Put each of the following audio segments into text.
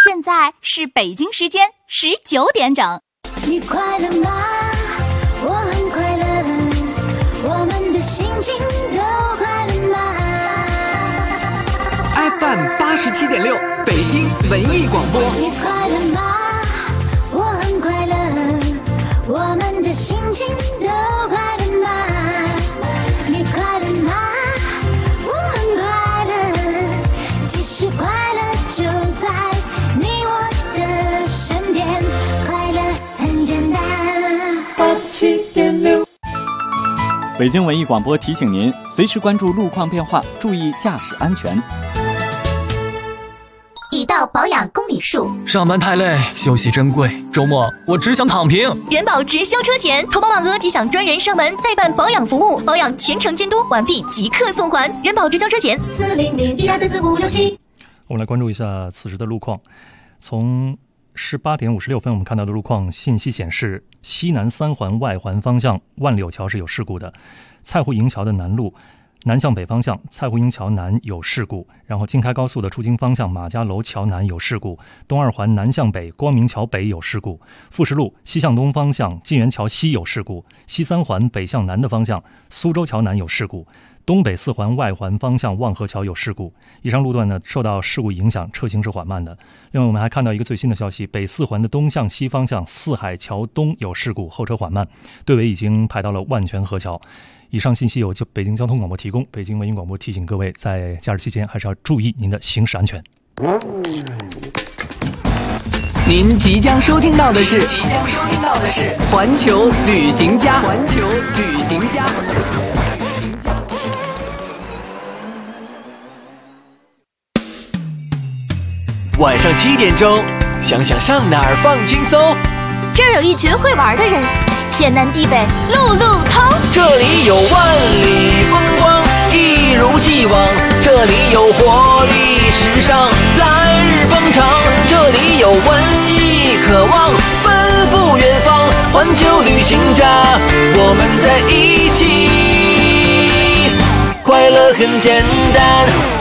现在是北京时间19点整。 你快乐吗？我很快乐，我们的心情都快乐吗 ？FM 87.6，北京文艺广播。 你快乐吗？我很快乐，我们的心情都快乐吗？你快乐吗？我很快乐，其实快乐就在你我的身边，快乐很简单。87.6， 北京文艺广播提醒您，随时关注路况变化，注意驾驶安全。 已到保养公里数， 上班太累，休息珍贵，周末我只想躺平。 人保直销车险，投保满额即享专人上门代办保养服务，保养全程监督，完毕即刻送还。人保直销车险40012344567。 我们来关注一下此时的路况。从18点56分，我们看到的路况信息显示，西南3环外环方向万柳桥是有事故的，蔡湖营桥的南路南向北方向蔡湖营桥南有事故，然后京开高速的出京方向马家楼桥南有事故，东2环南向北光明桥北有事故，富士路西向东方向晋源桥西有事故，西3环北向南的方向苏州桥南有事故，东北4环外环方向望河桥有事故。以上路段呢受到事故影响，车行是缓慢的。另外我们还看到一个最新的消息，北4环的东向西方向四海桥东有事故，后车缓慢，队尾已经排到了万泉河桥。以上信息由北京交通广播提供，北京文艺广播提醒各位，在假日期间还是要注意您的行驶安全。 您即将收听到的是环球旅行家。晚上7点钟，想想上哪儿放轻松。 这儿有一群会玩的人，天南地北路路通。 这里有万里风光，一如既往。这里有活力时尚，来日方长。这里有文艺渴望，奔赴远方。环球旅行家，我们在一起，快乐很简单。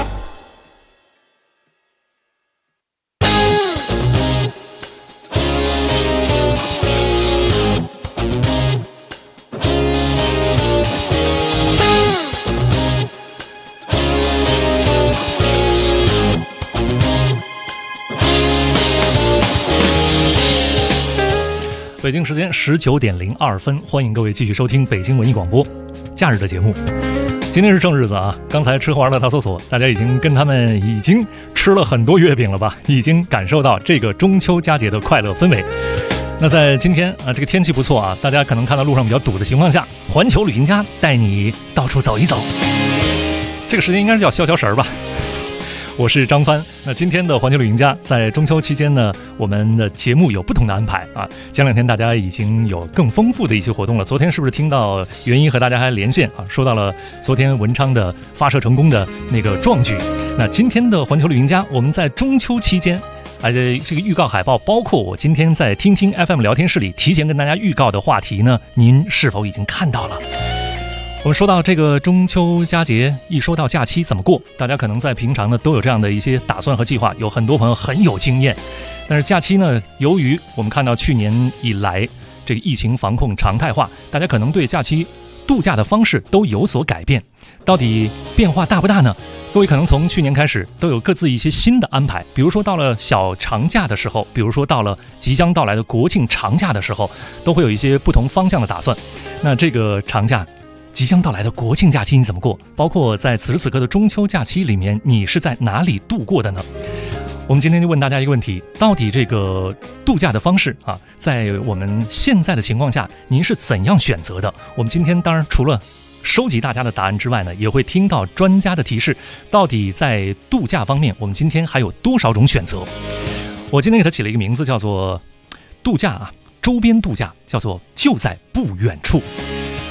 北京时间19点02分，欢迎各位继续收听北京文艺广播假日的节目。今天是正日子啊，刚才吃喝玩乐大搜索，大家已经跟他们已经吃了很多月饼了吧，已经感受到这个中秋佳节的快乐氛围。那在今天啊，这个天气不错啊，大家可能看到路上比较堵的情况下，环球旅行家带你到处走一走。这个时间应该是叫消消食儿吧。我是张帆。那今天的环球旅行家在中秋期间呢，我们的节目有不同的安排啊。前2天大家已经有更丰富的一些活动了。昨天是不是听到袁一和大家还连线啊，说到了昨天文昌的发射成功的那个壮举。那今天的环球旅行家，我们在中秋期间这个预告海报，包括我今天在听听 FM 聊天室里提前跟大家预告的话题呢，您是否已经看到了？我们说到这个中秋佳节，一说到假期怎么过，大家可能在平常呢都有这样的一些打算和计划，有很多朋友很有经验。但是假期呢，由于我们看到去年以来这个疫情防控常态化，大家可能对假期度假的方式都有所改变，到底变化大不大呢？各位可能从去年开始都有各自一些新的安排，比如说到了小长假的时候，比如说到了即将到来的国庆长假的时候，都会有一些不同方向的打算。那这个长假即将到来的国庆假期你怎么过？包括在此时此刻的中秋假期里面，你是在哪里度过的呢？我们今天就问大家一个问题，到底这个度假的方式啊，在我们现在的情况下，您是怎样选择的？我们今天当然除了收集大家的答案之外呢，也会听到专家的提示，到底在度假方面，我们今天还有多少种选择？我今天给它起了一个名字，叫做度假啊，周边度假，叫做就在不远处。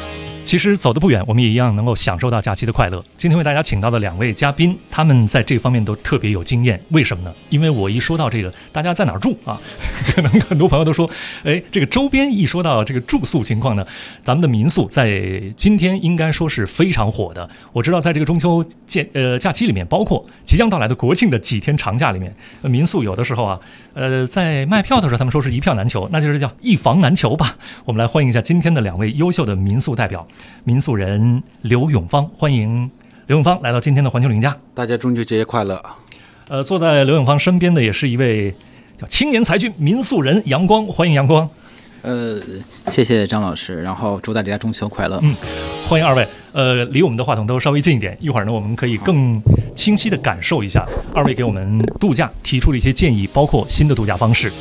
其实走得不远，我们也一样能够享受到假期的快乐。今天为大家请到的2位嘉宾，他们在这方面都特别有经验。为什么呢？因为我一说到这个，大家在哪儿住啊？可能很多朋友都说，哎，这个周边一说到这个住宿情况呢，咱们的民宿在今天应该说是非常火的。我知道在这个中秋假期里面，包括即将到来的国庆的几天长假里面，民宿有的时候啊，在卖票的时候，他们说是一票难求，那就是叫一房难求吧。我们来欢迎一下今天的2位优秀的民宿代表。民宿人刘永芳，欢迎刘永芳来到今天的环球领家。 大家中秋节快乐！ 坐在刘永芳身边的也是一位叫青年才俊民宿人杨光，欢迎杨光。 谢谢张老师，然后祝大家中秋快乐。 欢迎2位。离我们的话筒都稍微近一点，一会儿呢我们可以更清晰地感受一下2位给我们度假提出的一些建议，包括新的度假方式。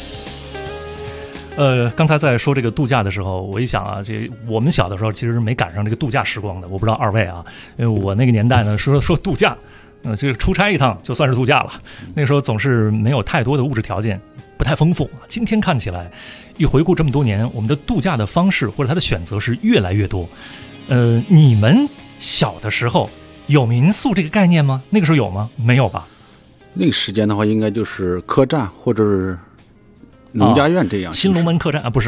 刚才在说这个度假的时候，我一想啊，这我们小的时候其实没赶上这个度假时光的。我不知道2位啊，因为我那个年代呢，说度假，这个出差一趟就算是度假了。那个时候总是没有太多的物质条件，不太丰富。今天看起来，一回顾这么多年，我们的度假的方式或者它的选择是越来越多。你们小的时候有民宿这个概念吗？那个时候有吗？没有吧？ 那个时间的话，应该就是客栈或者是农家院这样。 新龙门客栈啊，不是，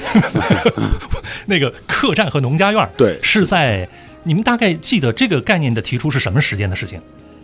那个客栈和农家院， 对， 是在你们大概记得这个概念的提出是什么时间的事情？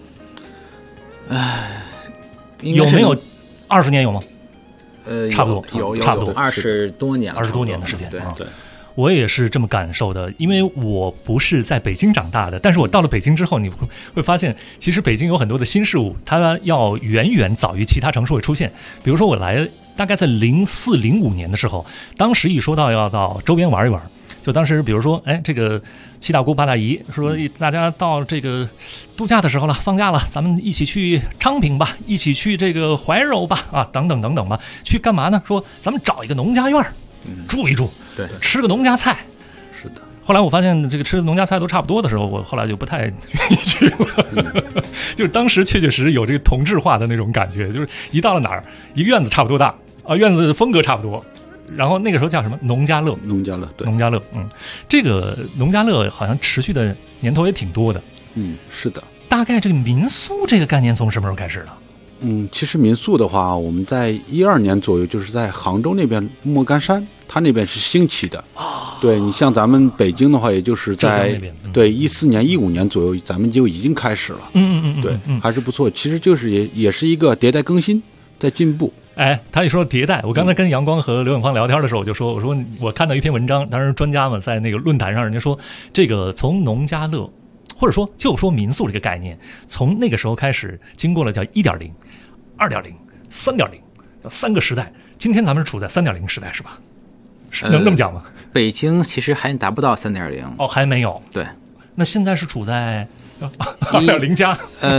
有没有20年有吗？差不多， 有差不多 20多年的时间。 对。 我也是这么感受的，因为我不是在北京长大的，但是我到了北京之后，你会发现，其实北京有很多的新事物，它要远远早于其他城市会出现。比如说我来大概在04、05年的时候，当时一说到要到周边玩一玩，就当时比如说，哎，这个七大姑八大姨说大家到这个度假的时候了，放假了，咱们一起去昌平吧，一起去这个怀柔吧，啊，等等等等吧，去干嘛呢？说咱们找一个农家院住一住， 对， 吃个农家菜。 是的。 后来我发现这个吃的农家菜都差不多的时候，我后来就不太愿意去了。就是当时确实有这个同质化的那种感觉，就是一到了哪儿，一个院子差不多大啊，院子风格差不多。然后那个时候叫什么农家乐？ 农家乐，对， 农家乐。这个农家乐好像持续的年头也挺多的。 是的。 大概这个民宿这个概念从什么时候开始的？ 其实民宿的话，我们在12年左右，就是在杭州那边莫干山，它那边是兴起的。对，你像咱们北京的话，也就是在对14年、15年左右，咱们就已经开始了。对，还是不错。其实就是也是一个迭代更新，在进步。 哎，他一说迭代，我刚才跟阳光和刘永芳聊天的时候，我就说，我说我看到一篇文章，当时专家们在那个论坛上，人家说这个从农家乐，或者说就说民宿这个概念，从那个时候开始，经过了叫1.0、2.0、3.0，叫3个时代。今天咱们是处在3.0时代，是吧？能这么讲吗？ 北京其实还达不到3.0。 哦，还没有。 对。 那现在是处在2.0加。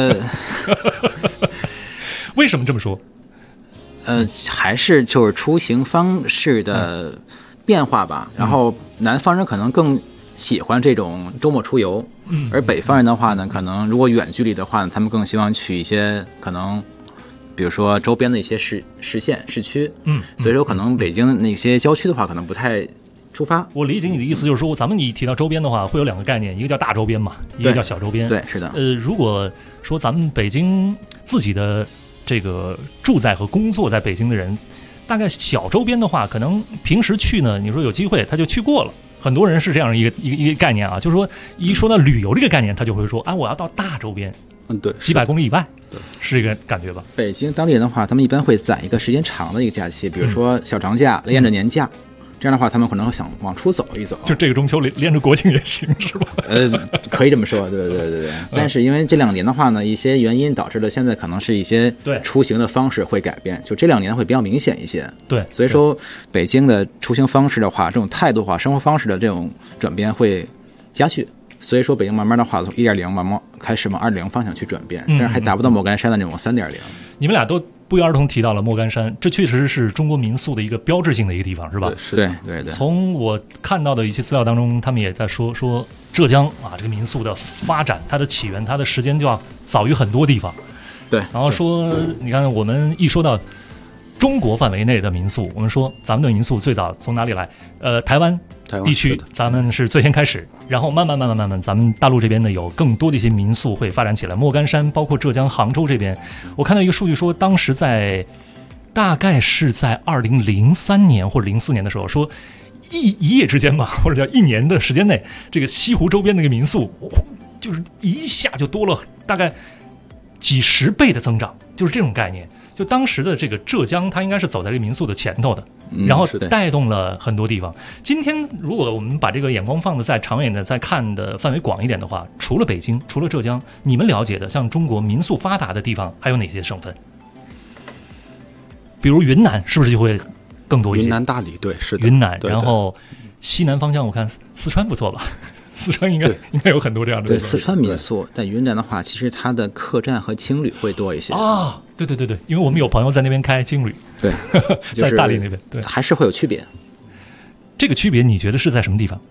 为什么这么说？ 还是就是出行方式的变化吧。然后南方人可能更喜欢这种周末出游，而北方人的话呢，可能如果远距离的话呢，他们更希望去一些可能，比如说周边的一些市县、市区。所以说可能北京那些郊区的话，可能不太出发。 我理解你的意思，就是说咱们一提到周边的话，会有2个概念，一个叫大周边嘛，一个叫小周边。 对，是的。 如果说咱们北京自己的这个住在和工作在北京的人，大概小周边的话，可能平时去呢，你说有机会他就去过了。很多人是这样一个概念啊，就是说一说到旅游这个概念，他就会说啊，我要到大周边， 对， 几百公里以外，是这个感觉吧？ 北京当地人的话，他们一般会攒一个时间长的一个假期，比如说小长假连着年假。这样的话，他们可能会想往出走一走， 就这个中秋连着国庆也行，是吧？ 可以这么说，对。但是因为这2年的话呢，一些原因导致了现在可能是一些出行的方式会改变，就这2年会比较明显一些。 对， 所以说北京的出行方式的话，这种态度化、生活方式的这种转变会加剧。所以说北京慢慢的话，从1.0慢慢开始往2.0方向去转变，但是还达不到莫干山的那种3.0。 你们俩都不约而同提到了莫干山，这确实是中国民宿的一个标志性的一个地方，是吧？ 对。 从我看到的一些资料当中，他们也在说浙江啊，这个民宿的发展，它的起源，它的时间就要早于很多地方。 对。 然后说，你看我们一说到中国范围内的民宿，我们说咱们的民宿最早从哪里来？台湾地区咱们是最先开始，然后慢慢，咱们大陆这边呢有更多的一些民宿会发展起来。莫干山，包括浙江杭州这边，我看到一个数据说，当时大概是在2003年或者04年的时候，说一夜之间吧，或者叫1年的时间内，这个西湖周边那个民宿就是一下就多了大概几十倍的增长，就是这种概念。就当时的这个浙江，它应该是走在这个民宿的前头的，然后带动了很多地方。今天如果我们把这个眼光放的再长远的、再看的范围广一点的话，除了北京，除了浙江，你们了解的像中国民宿发达的地方还有哪些省份？比如云南是不是就会更多一些？ 云南大理，对，是的。 云南， 对， 然后西南方向我看四川不错吧？四川应该有很多这样的。 对，四川民宿在云南的话，其实它的客栈和青旅会多一些啊。对，因为我们有朋友在那边开青旅， 对， 在大理那边，对， 还是会有区别。 这个区别你觉得是在什么地方？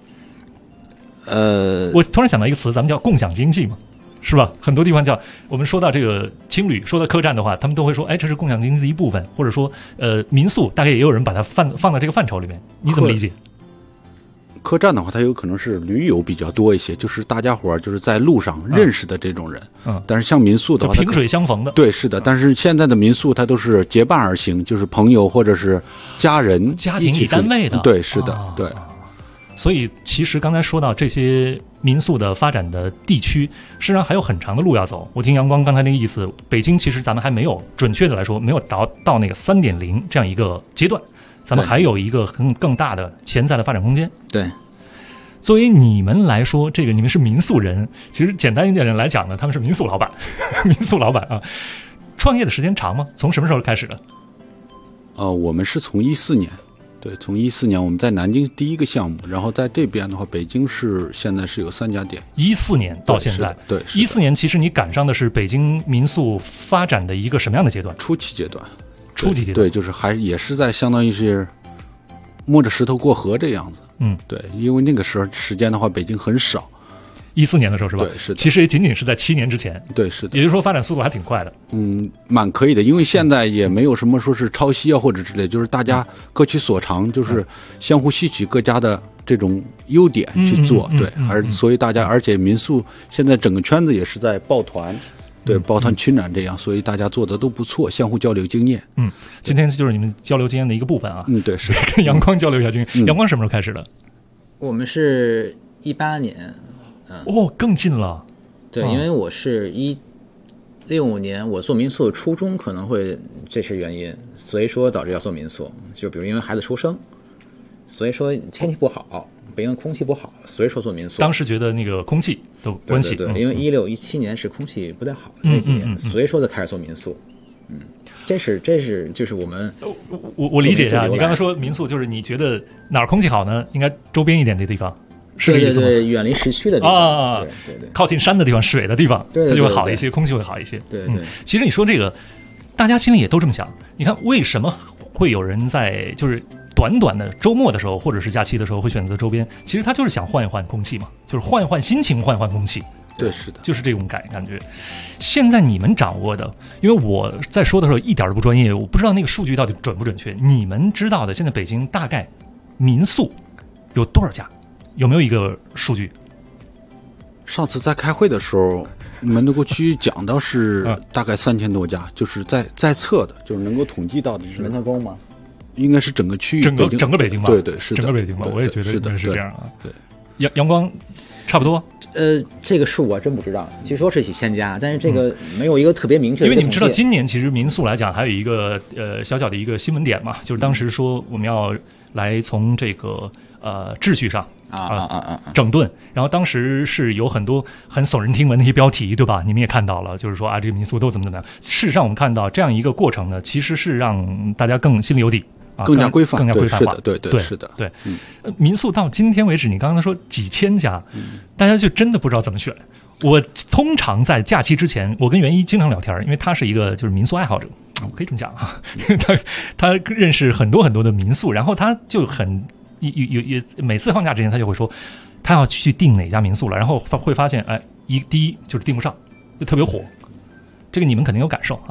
我突然想到一个词，咱们叫共享经济嘛，是吧？很多地方叫我们说到这个青旅，说到客栈的话，他们都会说，哎，这是共享经济的一部分，或者说民宿，大概也有人把它放在这个范畴里面，你怎么理解？ 客栈的话，它有可能是旅游比较多一些，就是大家伙就是在路上认识的这种人。但是像民宿的话， 萍水相逢的。 对，是的。但是现在的民宿，它都是结伴而行，就是朋友或者是家人、 家庭以单位的。 对，是的，对。 所以，其实刚才说到这些民宿的发展的地区，实际上还有很长的路要走。我听阳光刚才那个意思，北京其实咱们还没有，准确的来说，没有到那个3.0这样一个阶段。咱们还有一个更大的潜在的发展空间。 对， 作为你们来说，这个你们是民宿人，其实简单一点人来讲呢，他们是民宿老板，民宿老板啊。创业的时间长吗？从什么时候开始的？ 我们是从14年，对，从14年我们在南京第一个项目，然后在这边的话，北京市现在是有3家店。 14年到现在， 对 ，14年其实你赶上的是北京民宿发展的一个什么样的阶段？ 初期阶段。 初级阶段， 对，就是也是在相当于是摸着石头过河这样子。对，因为那个时间的话，北京很少。 14年的时候是吧？ 对，是的。 其实也仅仅是在7年之前。 对，是的。 也就是说，发展速度还挺快的。 蛮可以的，因为现在也没有什么说是抄袭啊或者之类，就是大家各取所长，就是相互吸取各家的这种优点去做。对，所以大家，而且民宿现在整个圈子也是在抱团。对，抱团取暖这样，所以大家做的都不错，相互交流经验。 今天就是你们交流经验的一个部分啊。 对，是跟阳光交流一下经验。阳光什么时候开始的？ 我们是18年。 更近了。 对，因为我是65年，我做民宿的初衷可能会这是原因，所以说导致要做民宿。就比如因为孩子出生，所以说天气不好。北京的空气不好，所以说做民宿。 当时觉得那个空气的关系， 对，因为16、17年是空气不太好的那几年，所以说才开始做民宿。这是就是我们我理解一下，你刚才说民宿就是你觉得哪儿空气好呢？应该周边一点的地方，是这意思吗？ 对，远离市区的地方对， 靠近山的地方、水的地方，它就会好一些，空气会好一些。 对。 其实你说这个，大家心里也都这么想。你看，为什么会有人在就是短短的周末的时候，或者是假期的时候会选择周边？其实他就是想换一换空气嘛，就是换一换心情，换一换空气。 对，是的， 就是这种感觉。现在你们掌握的，因为我在说的时候一点都不专业，我不知道那个数据到底准不准确。你们知道的，现在北京大概民宿有多少家？有没有一个数据？ 上次在开会的时候，门头沟区讲到是大概3000多家，就是在测的，就是能够统计到的是门头沟吗？ 应该是整个区域， 整个北京吧？ 对，是的， 整个北京吧？我也觉得应该是这样啊。 对， 阳光差不多。 这个数我真不知道，据说是几千家，但是这个没有一个特别明确的。 因为你们知道，今年其实民宿来讲还有一个小小的一个新闻点嘛，就是当时说我们要来从这个秩序上整顿，然后当时是有很多很耸人听闻的一些标题，对吧？你们也看到了，就是说这个民宿都怎么样。事实上，我们看到这样一个过程呢，其实是让大家更心里有底。 更加规范， 更加规范化， 对，是的， 对。民宿到今天为止，你刚刚说几千家，大家就真的不知道怎么选。我通常在假期之前，我跟袁一经常聊天，因为他是一个就是民宿爱好者，我可以这么讲啊。他认识很多很多的民宿，然后他就也每次放假之前，他就会说他要去订哪家民宿了，然后会发现，第一就是订不上，就特别火。这个你们肯定有感受啊。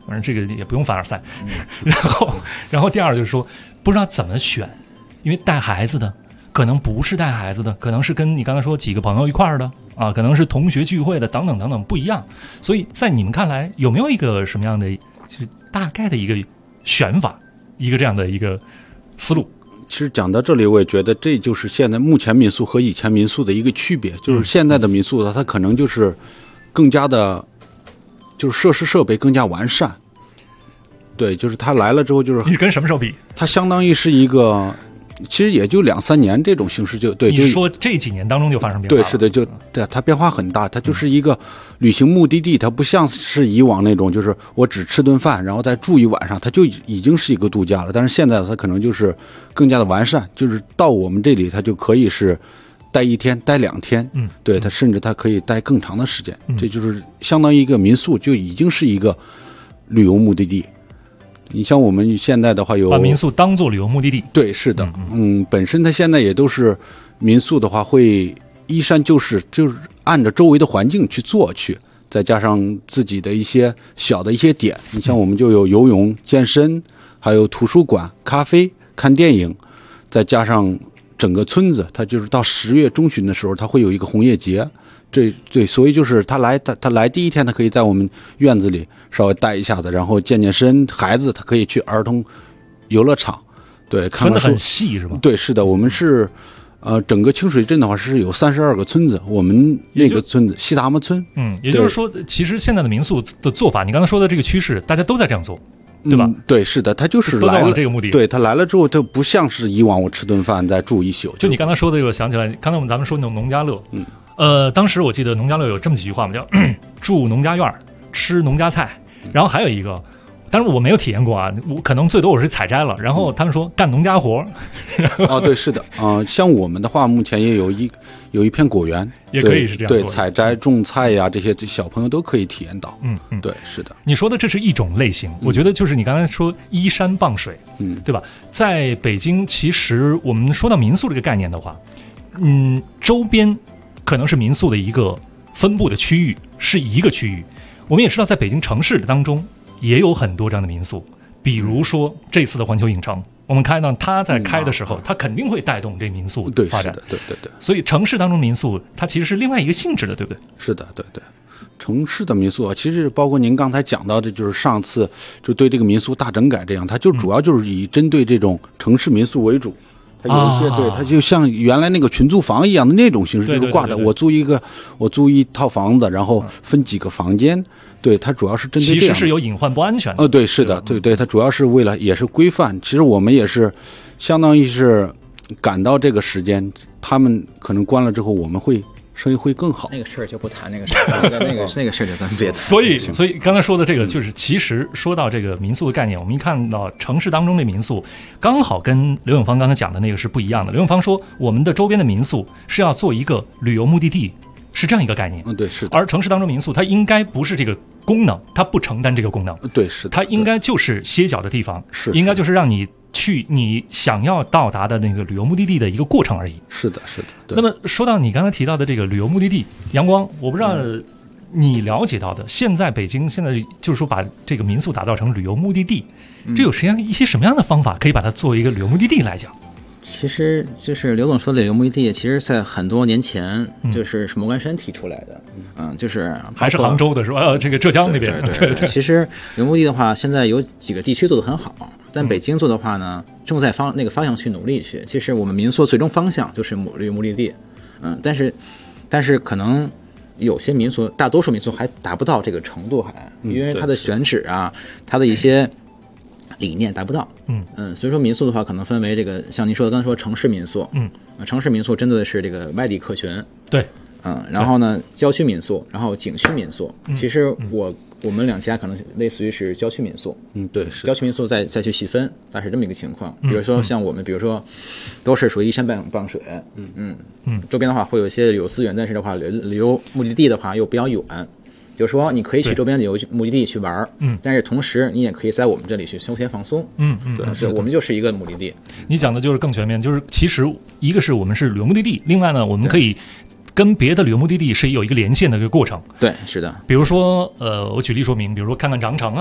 反正这个也不用凡尔赛。然后第二就是说，不知道怎么选，因为带孩子的可能不是带孩子的，可能是跟你刚才说几个朋友一块儿的啊，可能是同学聚会的，等等等等不一样。所以在你们看来，有没有一个什么样的，就是大概的一个选法，一个这样的一个思路？ 其实讲到这里，我也觉得这就是现在目前民宿和以前民宿的一个区别，就是现在的民宿它可能就是更加的，就是设施设备更加完善。对，就是它来了之后，就是你跟什么时候比？ 它相当于是一个，其实也就2-3年这种形式就对。 你说这几年当中就发生变化了？ 对，是的，就对它变化很大，它就是一个旅行目的地，它不像是以往那种，就是我只吃顿饭，然后再住一晚上，它就已经是一个度假了。但是现在它可能就是更加的完善，就是到我们这里，它就可以是待1天、待2天，对，它甚至它可以待更长的时间，这就是相当于一个民宿，就已经是一个旅游目的地。你像我们现在的话，有把民宿当做旅游目的地， 对，是的，本身它现在也都是民宿的话，会依山就势，就是按照周围的环境去做去，再加上自己的一些小的一些点。你像我们就有游泳、健身，还有图书馆、咖啡、看电影，再加上整个村子，它就是到10月中旬的时候，它会有一个红叶节。对，所以就是他来第一天，他可以在我们院子里稍微待一下子，然后健身。孩子他可以去儿童游乐场，对，看看书。分得很细是吧？ 对，是的，我们是整个清水镇的话是有32个村子，我们那个村子西达摩村。 也就是说，其实现在的民宿的做法，你刚才说的这个趋势，大家都在这样做。对吧？ 对，是的，他就是来了这个目的。 对，他来了之后，他不像是以往我吃顿饭再住一宿。 就你刚才说的这个，想起来，刚才咱们说那种农家乐，当时我记得农家乐有这么几句话嘛，叫住农家院，吃农家菜，然后还有一个，当然我没有体验过啊，我可能最多我是采摘了，然后他们说干农家活。 对，是的，像我们的话，目前也有一片果园， 也可以是这样做的。 对，采摘、种菜呀，这些小朋友都可以体验到。对，是的。 你说的这是一种类型，我觉得就是你刚才说依山傍水，对吧？在北京，其实我们说到民宿这个概念的话，周边可能是民宿的一个分布的区域，是一个区域。我们也知道，在北京城市当中也有很多这样的民宿，比如说这次的环球影城。我们看到它在开的时候，它肯定会带动这民宿发展。 对。 所以城市当中民宿，它其实是另外一个性质的，对不对？ 是的，对。城市的民宿啊，其实包括您刚才讲到的，就是上次就对这个民宿大整改这样，它就主要就是以针对这种城市民宿为主。它有一些对，它就像原来那个群租房一样的那种形式，就是挂的。我租一套房子，然后分几个房间。对，它主要是针对这样。 其实是有隐患不安全的。 对，是的，对，它主要是为了也是规范。其实我们也是相当于是赶到这个时间，他们可能关了之后，我们生意会更好。 那个事儿就不谈那个事儿，那个事儿就咱们别谈。 所以刚才说的这个，就是其实说到这个民宿的概念，我们一看到城市当中的民宿，刚好跟刘永芳刚才讲的那个是不一样的。刘永芳说，我们的周边的民宿是要做一个旅游目的地，是这样一个概念。 对，是的。 而城市当中民宿，它应该不是这个功能，它不承担这个功能。 对，是的。 它应该就是歇脚的地方， 应该就是让你去你想要到达的那个旅游目的地的一个过程而已。 是的。 那么说到你刚才提到的这个旅游目的地，阳光，我不知道你了解到的，现在北京现在就是说把这个民宿打造成旅游目的地，这有一些什么样的方法可以把它作为一个旅游目的地来讲？ 其实就是刘总说的旅游目的地，其实在很多年前就是莫干山提出来的，就是还是杭州的是吧？这个浙江那边。 对。其实旅游目的地的话，现在有几个地区做得很好，但北京做的话呢，正在那个方向去努力去。其实我们民宿最终方向就是旅游目的地，但是可能有些民宿，大多数民宿还达不到这个程度，因为它的选址啊，它的一些理念达不到。所以说民宿的话，可能分为这个，像您说的刚才说城市民宿，城市民宿针对的是这个外地客群， 对， 然后呢郊区民宿，然后景区民宿。其实我们两家可能类似于是郊区民宿， 对，是郊区民宿再去细分，大概是这么一个情况。比如说像我们，比如说都是属于依山傍水，周边的话会有一些旅游资源，但是的话旅游目的地的话又比较远。就是说，你可以去周边旅游目的地去玩，但是同时你也可以在我们这里去休闲放松，对，我们就是一个目的地。 你讲的就是更全面，就是其实一个是我们是旅游目的地，另外呢，我们可以跟别的旅游目的地是有一个连线的一个过程。 对，是的。 比如说，我举例说明，比如说看看长城啊，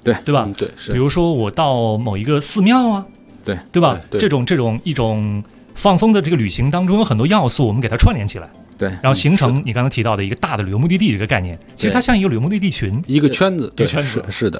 对吧？ 对，是。 比如说我到某一个寺庙啊，对吧？这种一种放松的这个旅行当中有很多要素，我们给它串联起来。 对， 然后形成你刚才提到的一个大的旅游目的地这个概念，其实它像一个旅游目的地群， 一个圈子， 一个圈子， 是的。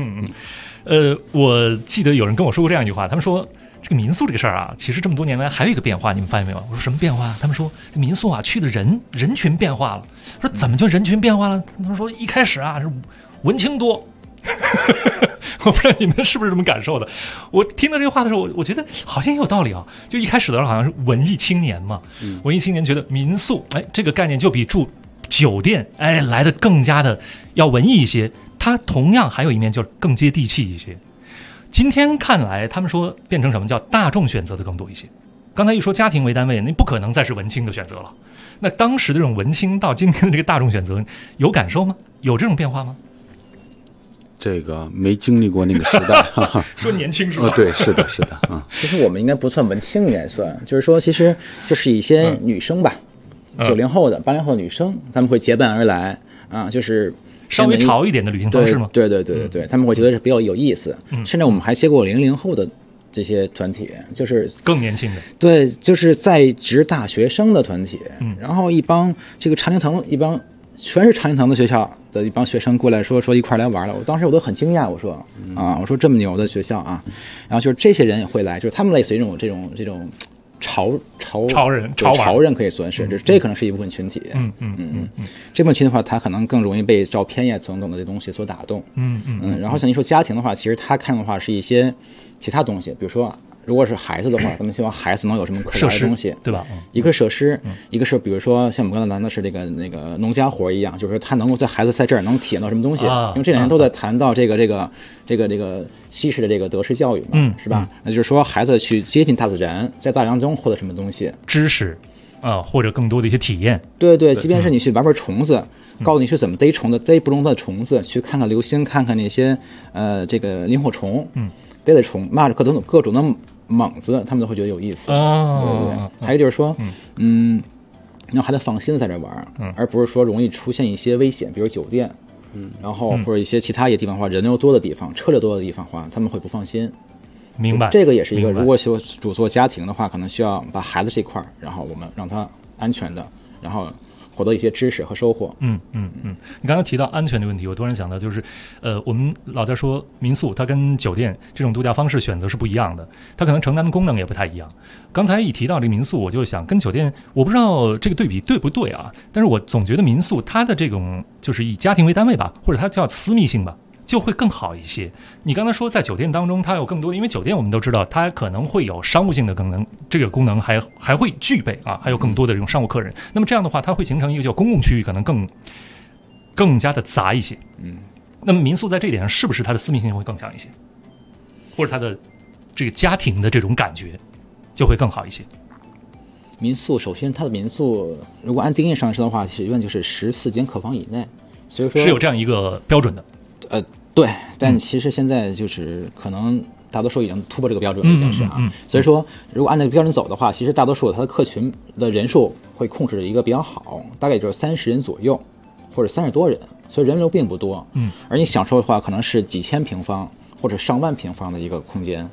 我记得有人跟我说过这样一句话，他们说这个民宿这个事儿啊，其实这么多年来还有一个变化，你们发现没有？我说什么变化？他们说民宿啊，去的人群变化了。说怎么就人群变化了？他们说一开始啊是文青多。我不知道你们是不是这么感受的。我听到这个话的时候，我觉得好像也有道理啊。就一开始的时候好像是文艺青年嘛，文艺青年觉得民宿，这个概念就比住酒店，来的更加的要文艺一些。它同样还有一面就是更接地气一些。今天看来，他们说变成什么叫大众选择的更多一些。刚才一说家庭为单位，那不可能再是文青的选择了。那当时的这种文青到今天的这个大众选择，有感受吗？有这种变化吗？ 这个没经历过那个时代， 说年轻是吧？ 对，是的。 其实我们应该不算文青，应该算，就是说，其实就是一些女生吧，90后的、80后的女生，她们会结伴而来啊，就是稍微潮一点的旅行方式吗？ 对，他们会觉得是比较有意思。甚至我们还接过00后的这些团体，就是更年轻的， 对，就是在职大学生的团体，然后一帮这个常青藤一帮。全是常青藤的学校的一帮学生过来说一块来玩了，当时我都很惊讶，我说这么牛的学校啊，然后就是这些人也会来，就是他们类似于这种潮人可以算是，这可能是一部分群体，这部分群体的话，他可能更容易被照片呀等等的这东西所打动，然后像你说家庭的话，其实他看的话是一些其他东西，比如说。如果是孩子的话，咱们希望孩子能有什么可玩的东西， 对吧？ 一个是设施，一个是比如说像我们刚才谈的是那个农家活一样，就是说他能够在孩子在这儿能体验到什么东西，因为这两年都在谈到这个西式的这个德式教育嘛，是吧？那就是说孩子去接近大自然，在大自然中获得什么东西， 知识或者更多的一些体验。 对，即便是你去玩虫子，告诉你去怎么逮虫子，逮不同的虫子，去看看流星，看看那些这个萤火虫，逮的虫，骂着各种的猛子，他们都会觉得有意思。对。还有就是说，让孩子放心的在这玩，而不是说容易出现一些危险，比如酒店，然后或者一些其他一些地方的话，人流多的地方，车流多的地方的话，他们会不放心。 明白。 这个也是一个，如果主做家庭的话，可能需要把孩子这块，然后我们让他安全的，然后获得一些知识和收获。 你刚才提到安全的问题，我突然想到，就是我们老在说民宿，它跟酒店这种度假方式选择是不一样的，它可能承担的功能也不太一样。刚才一提到这个民宿，我就想跟酒店，我不知道这个对比对不对啊，但是我总觉得民宿它的这种就是以家庭为单位吧，或者它叫私密性吧，就会更好一些。你刚才说在酒店当中它有更多的，因为酒店我们都知道它可能会有商务性的功能，这个功能还会具备啊，还有更多的这种商务客人。那么这样的话，它会形成一个叫公共区域，可能更加的杂一些。那么民宿在这一点上是不是它的私密性会更强一些，或者它的这个家庭的这种感觉就会更好一些？ 民宿首先它的民宿如果按定义上说的话，其实就是14间客房以内，所以说是有这样一个标准的。 对，但其实现在就是可能大多数已经突破这个标准了，已经是啊。所以说，如果按这个标准走的话，其实大多数它的客群的人数会控制一个比较好，大概也就是30人左右，或者30多人，所以人流并不多。而你享受的话，可能是几千平方或者上万平方的一个空间。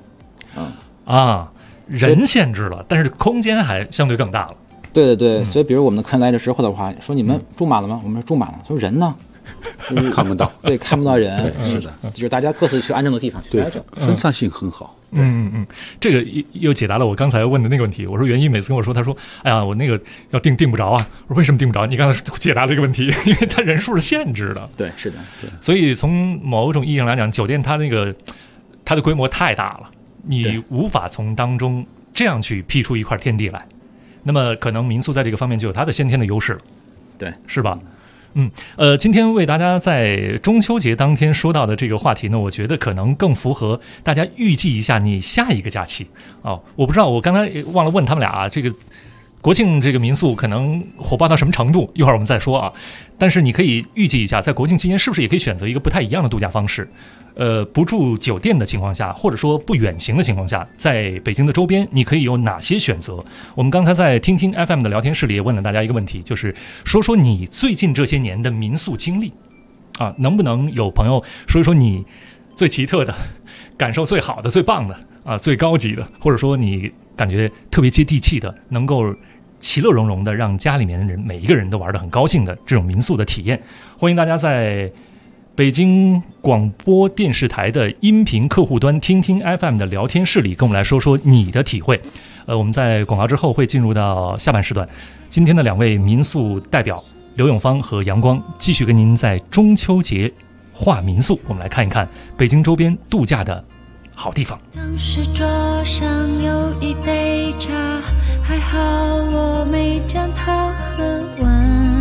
人限制了，但是空间还相对更大了。 对，所以比如我们的客人来了之后的话，说你们住满了吗？我们说住满了。说人呢？ 看不到， 对，看不到人， 是的， 就是大家各自去安静的地方去待着， 分散性很好。 这个又解答了我刚才问的那个问题。我说袁一每次跟我说，他说：“哎呀，我那个要订不着啊。”我说：“为什么订不着？”你刚才解答了这个问题，因为它人数是限制的。 对，是的，对。 所以从某种意义上来讲，酒店它的规模太大了，你无法从当中这样去辟出一块天地来。那么可能民宿在这个方面就有它的先天的优势了， 对， 是吧？今天为大家在中秋节当天说到的这个话题呢，我觉得可能更符合大家预计一下你下一个假期。我不知道，我刚才忘了问他们俩这个国庆这个民宿可能火爆到什么程度，一会儿我们再说啊。但是你可以预计一下，在国庆期间是不是也可以选择一个不太一样的度假方式？不住酒店的情况下，或者说不远行的情况下，在北京的周边，你可以有哪些选择？我们刚才在听听 FM 的聊天室里也问了大家一个问题，就是说说你最近这些年的民宿经历啊，能不能有朋友说一说你最奇特的、感受最好的、最棒的啊、最高级的，或者说你感觉特别接地气的，能够其乐融融的让家里面的人每一个人都玩得很高兴的这种民宿的体验。欢迎大家在北京广播电视台的音频客户端听听 FM 的聊天室里跟我们来说说你的体会。我们在广告之后会进入到下半时段，今天的两位民宿代表刘永芳和阳光继续跟您在中秋节话民宿，我们来看一看北京周边度假的好地方。 当时桌上有一杯茶，还好我没将它喝完，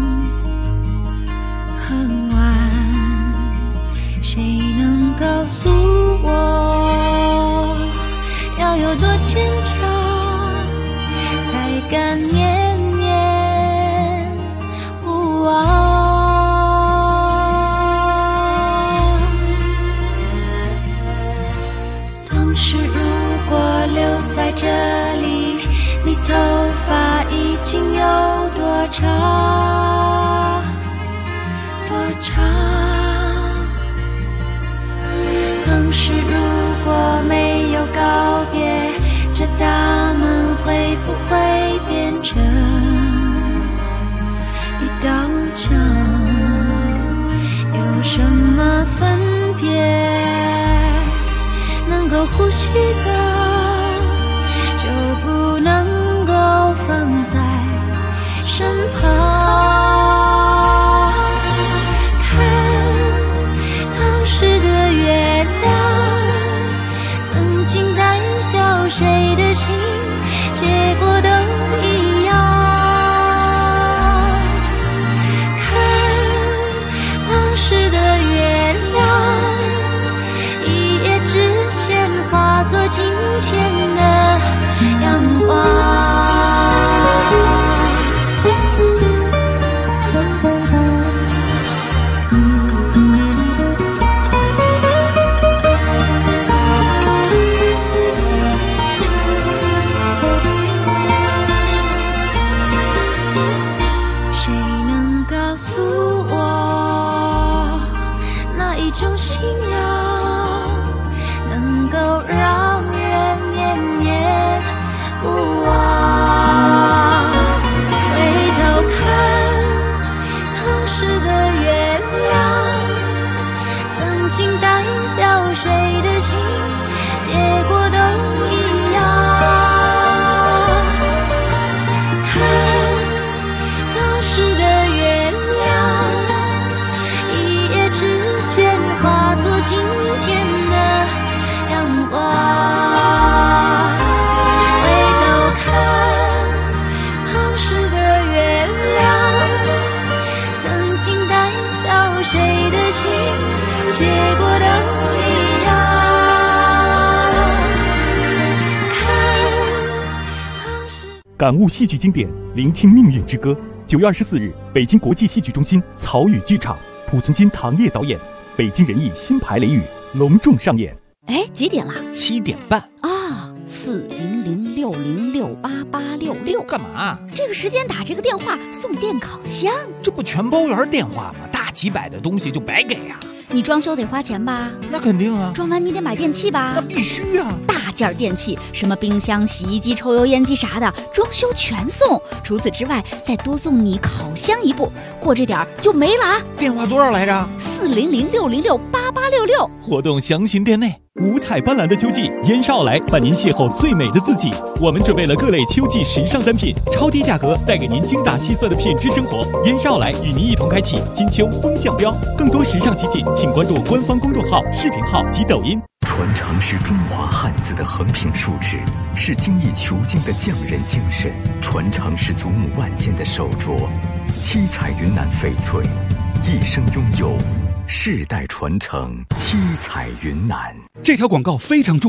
喝完。谁能告诉我，要有多坚强，才敢念念不忘？当时如果留在这里，你头发已经有多长多长？当时如果没有告别，这大门会不会变成一道墙？有什么分别能够呼吸的，就不能够放在身旁？谁的心，结果都一样。看当时的月亮，一夜之间化作今天的阳光。 感悟戏剧经典，聆听命运之歌。9月24日，北京国际戏剧中心草语剧场，濮存昕、唐烨导演，北京人艺新排《雷雨》隆重上演。 哎，几点了 ？7点半啊！40060688866。 干嘛？ 这个时间打这个电话送电烤箱， 这不全包圆电话吗？大几百的东西就白给啊！ 你装修得花钱吧？ 那肯定啊！ 装完你得买电器吧？ 那必须啊！ 大件电器，什么冰箱、洗衣机、抽油烟机啥的，装修全送。除此之外，再多送你烤箱一部，过这点就没了啊！ 电话多少来着 ？40060688866。 活动详询店内。五彩斑斓的秋季，燕莎奥莱伴您邂逅最美的自己。我们准备了各类秋季时尚单品，超低价格带给您精打细算的品质生活。燕莎奥莱与您一同开启金秋风向标，更多时尚奇迹，请关注官方公众号、视频号及抖音。 传承是中华汉字的横平竖直，是精益求精的匠人精神；传承是祖母万件的手镯，七彩云南翡翠，一生拥有，世代传承，七彩云南。 这条广告非常重要。 这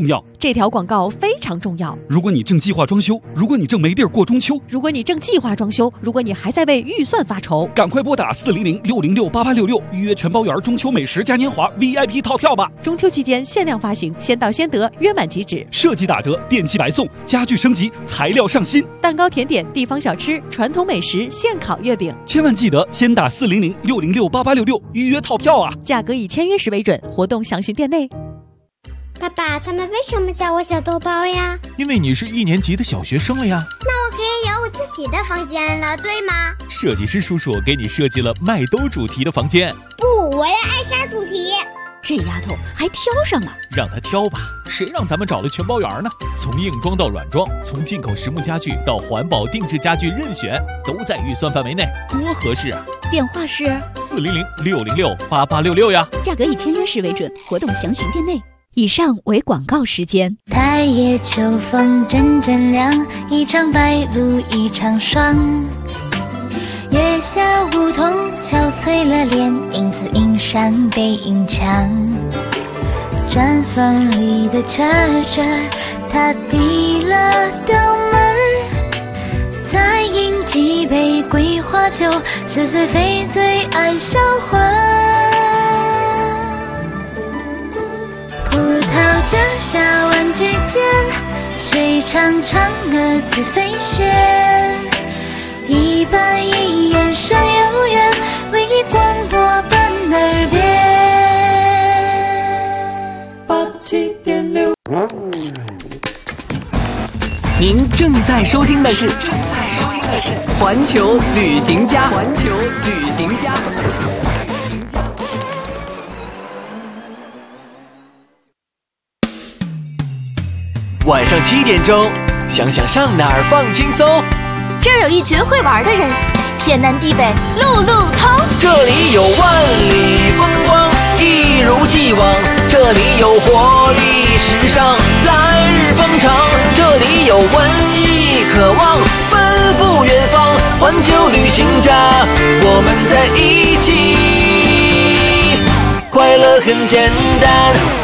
这条广告非常重要。 如果你正计划装修，如果你正没地儿过中秋， 如果你正计划装修，如果你还在为预算发愁， 赶快拨打400-606-8866预约全包园中秋美食嘉年华 VIP 套票吧！ 中秋期间限量发行，先到先得，约满即止， 设计打折，电器白送，家具升级，材料上新， 蛋糕、甜点、地方小吃、传统美食、现烤月饼， 千万记得先打400-606-8866预约套票啊！ 价格以签约时为准，活动详询店内。 爸爸，他们为什么叫我小豆包呀？ 因为你是1年级的小学生了呀。 那我可以有我自己的房间了，对吗？ 设计师叔叔给你设计了麦兜主题的房间。 不，我要艾莎主题。 这丫头还挑上了， 让她挑吧，谁让咱们找了全包园呢？从硬装到软装，从进口实木家具到环保定制家具，任选，都在预算范围内，多合适啊！ 电话是 400-606-8866呀。 价格以签约时为准，活动详询店内。以上为广告时间。 太夜秋风阵阵凉，一场白露一场霜。月下梧桐憔悴了脸，影子映上背影墙。砖缝里的车他递了刀门，再饮几杯桂花酒，似醉非醉爱销魂。葡萄架下玩具间，谁唱嫦娥自飞仙？一板一眼山有缘，为你广播伴耳边。 87.6，您正在收听的是环球旅行家。晚上7点钟，想想上哪儿放轻松。 这儿有一群会玩的人，天南地北路路通。 这里有万里风光，一如既往。这里有活力时尚，来日方长。这里有文艺渴望，奔赴远方。环球旅行家，我们在一起，快乐很简单。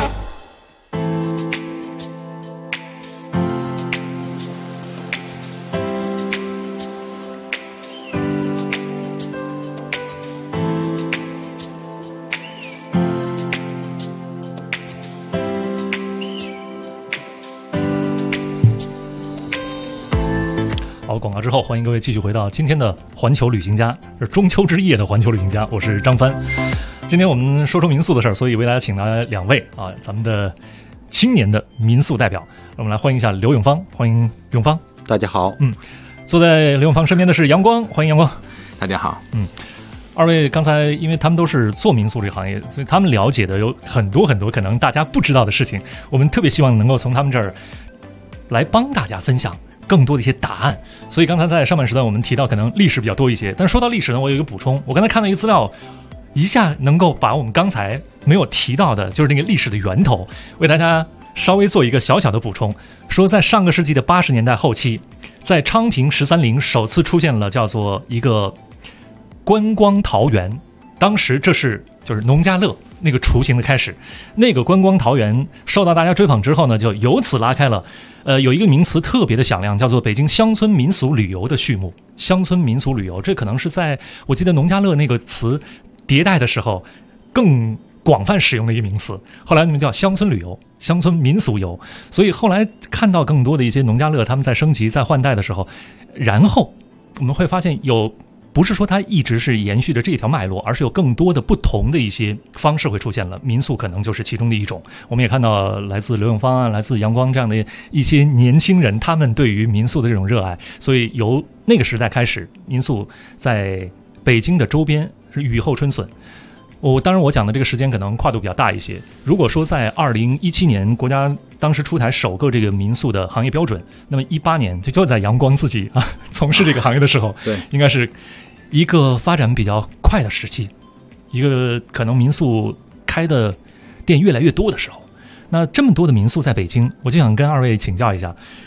好，广告之后，欢迎各位继续回到今天的环球旅行家，是中秋之夜的环球旅行家，我是张帆。今天我们说民宿的事儿，所以为大家请来2位啊，咱们的青年的民宿代表，我们来欢迎一下刘永芳，欢迎永芳。 大家好。 坐在刘永芳身边的是阳光，欢迎阳光。 大家好。 二位刚才因为他们都是做民宿这个行业，所以他们了解的有很多可能大家不知道的事情，我们特别希望能够从他们这儿来帮大家分享更多的一些答案。所以刚才在上半时段我们提到可能历史比较多一些，但是说到历史呢，我有一个补充，我刚才看到一个资料，一下能够把我们刚才没有提到的，就是那个历史的源头，为大家稍微做一个小小的补充。说在上个世纪的80年代后期，在昌平13陵首次出现了叫做一个观光桃园，当时这是就是农家乐那个雏形的开始。那个观光桃园受到大家追捧之后呢，就由此拉开了有一个名词特别的响亮，叫做北京乡村民俗旅游的序幕。乡村民俗旅游，这可能是在我记得农家乐那个词迭代的时候更广泛使用的一个名词，后来你们叫乡村旅游、乡村民俗游。所以后来看到更多的一些农家乐他们在升级在换代的时候，然后我们会发现不是说它一直是延续着这条脉络，而是有更多的不同的一些方式会出现了，民宿可能就是其中的一种。我们也看到来自刘永芳啊、来自阳光这样的一些年轻人，他们对于民宿的这种热爱，所以由那个时代开始，民宿在北京的周边是雨后春笋。当然我讲的这个时间可能跨度比较大一些，如果说在2017年国家当时出台首个这个民宿的行业标准，那么18年就在阳光自己从事这个行业的时候， 对， 应该是一个发展比较快的时期，一个可能民宿开的店越来越多的时候。那这么多的民宿在北京，我就想跟2位请教一下，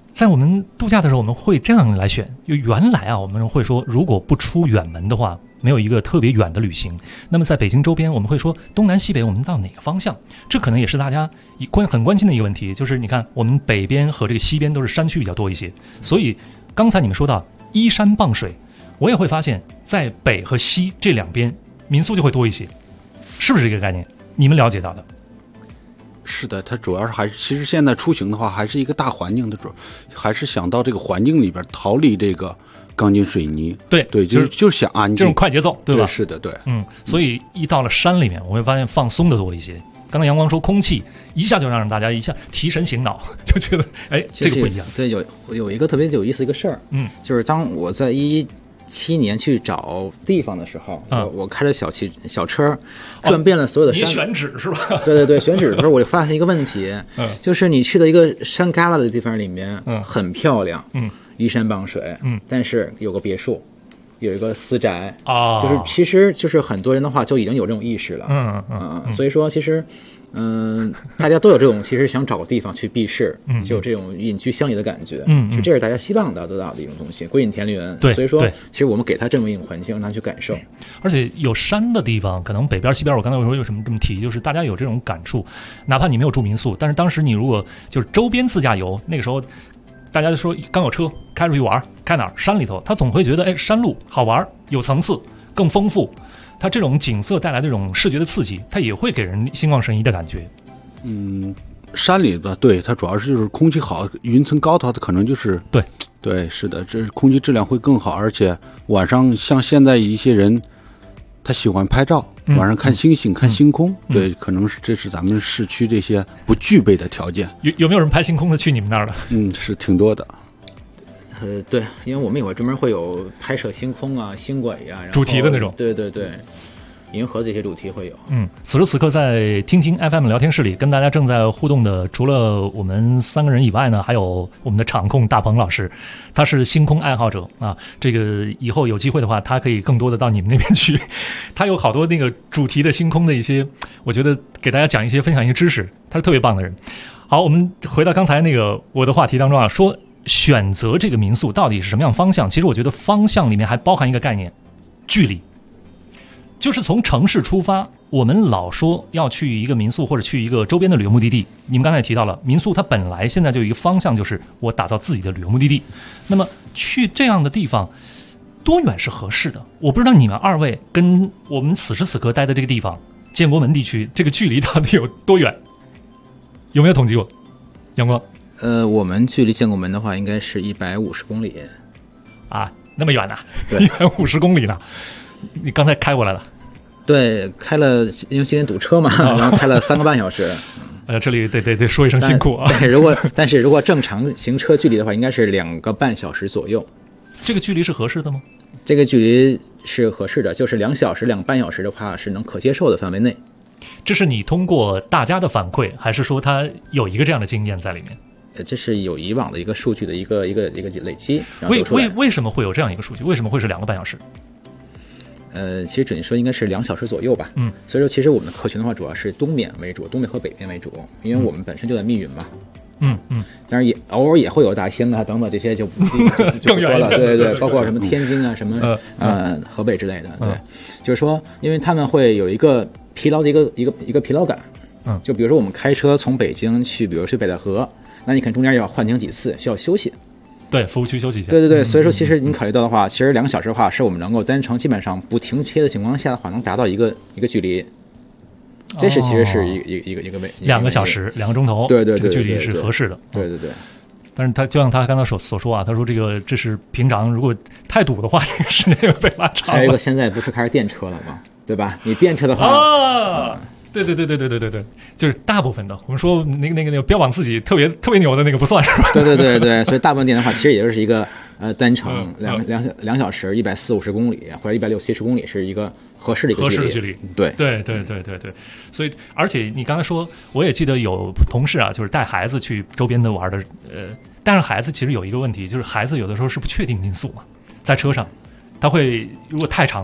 在我们度假的时候，我们会这样来选。就原来啊，我们会说，如果不出远门的话，没有一个特别远的旅行，那么在北京周边，我们会说东南西北，我们到哪个方向？这可能也是大家很关心的一个问题。就是你看，我们北边和这个西边都是山区比较多一些，所以刚才你们说到依山傍水，我也会发现，在北和西这两边民宿就会多一些，是不是这个概念？你们了解到的？ 是的，它主要是其实现在出行的话，还是一个大环境的还是想到这个环境里边逃离这个钢筋水泥。 对， 就是想安静， 这种快节奏，对吧？ 对，是的，对， 所以一到了山里面，我会发现放松的多一些。刚才阳光说空气一下就让大家一下提神醒脑，就觉得这个不一样。 对，有一个特别有意思一个事儿，就是当我在17年去找地方的时候，我开着小车转遍了所有的山。 你选址是吧？ 对，选址的时候我就发现一个问题，就是你去的一个山旮旯的地方里面，很漂亮，依山傍水，但是有个别墅，有一个私宅啊，就是其实就是很多人的话就已经有这种意识了，所以说其实。大家都有这种，其实想找个地方去避世，就有这种隐居乡里的感觉，这是大家希望得到的一种东西，归隐田园。 对， 所以说，其实我们给他这么一种环境，让他去感受。 而且有山的地方，可能北边西边，我刚才说为什么这么提，就是大家有这种感触，哪怕你没有住民宿，但是当时你如果就是周边自驾游，那个时候大家就说刚有车开出去玩，开哪儿山里头，他总会觉得山路好玩，有层次，更丰富。它这种景色带来的这种视觉的刺激，它也会给人心旷神怡的感觉。 山里的对它主要是就是空气好，云层高，它可能就是对，是的，这空气质量会更好，而且晚上像现在一些人，他喜欢拍照，晚上看星星、看星空，对，可能这是咱们市区这些不具备的条件。 有没有人拍星空的去你们那儿的？ 是挺多的。 对，因为我们也会专门会有拍摄星空啊、星轨啊， 主题的那种。 对，银河这些主题会有。 此时此刻在听听 FM 聊天室里跟大家正在互动的，除了我们3个人以外呢，还有我们的场控大鹏老师，他是星空爱好者啊。这个以后有机会的话，他可以更多的到你们那边去，他有好多那个主题的星空的一些，我觉得给大家讲一些、分享一些知识，他是特别棒的人。好，我们回到刚才那个我的话题当中啊，说。选择这个民宿到底是什么样方向？其实我觉得方向里面还包含一个概念，距离。就是从城市出发，我们老说要去一个民宿或者去一个周边的旅游目的地。你们刚才也提到了，民宿它本来现在就有一个方向，就是我打造自己的旅游目的地。那么去这样的地方，多远是合适的？我不知道你们2位跟我们此时此刻待的这个地方，建国门地区，这个距离到底有多远？有没有统计过？阳光？ 我们距离建国门的话，应该是150公里， 啊，那么远呢？ 对 ，150公里呢？你刚才开过来了？ 对，开了，因为今天堵车嘛，然后开了3个半小时。 这里得说一声辛苦啊。 对，但是如果正常行车距离的话，应该是2个半小时左右。 这个距离是合适的吗？ 这个距离是合适的，就是2小时、2个半小时的话是能可接受的范围内。 这是你通过大家的反馈，还是说他有一个这样的经验在里面？ 这是有以往的一个数据的一个累积。 为什么会有这样一个数据？为什么会是2个半小时？ 其实准确说应该是2小时左右吧。所以说其实我们的客群的话主要是东面为主，东面和北面为主，因为我们本身就在密云嘛。当然也偶尔也会有大兴啊等等这些就不说了。对，包括什么天津啊什么河北之类的。对，就是说因为他们会有一个疲劳的一个疲劳感。就比如说我们开车从北京去，比如去北戴河。那你看中间要换停几次，需要休息。 对，服务区休息一下。 对，所以说其实你考虑到的话，其实2个小时的话，是我们能够单程基本上不停切的情况下的话，能达到一个距离。这是其实是一个 2个小时2个钟头， 对， 这个距离是合适的。 对。 但是他就像他刚才所说啊，他说这是平常如果太堵的话，这个时间又被拉长了。 还有一个现在不是开始电车了吗？对吧？你电车的话对，就是大部分的，我们说那个标榜自己特别牛的那个不算是吧？ 对，所以大部分电的话，其实也就是一个单程2小时140-150公里或者160-170公里是一个合适的一个距离。对， 所以而且你刚才说，我也记得有同事啊，就是带孩子去周边的玩的，但是孩子其实有一个问题，就是孩子有的时候是不确定因素嘛，在车上他会如果太长的话，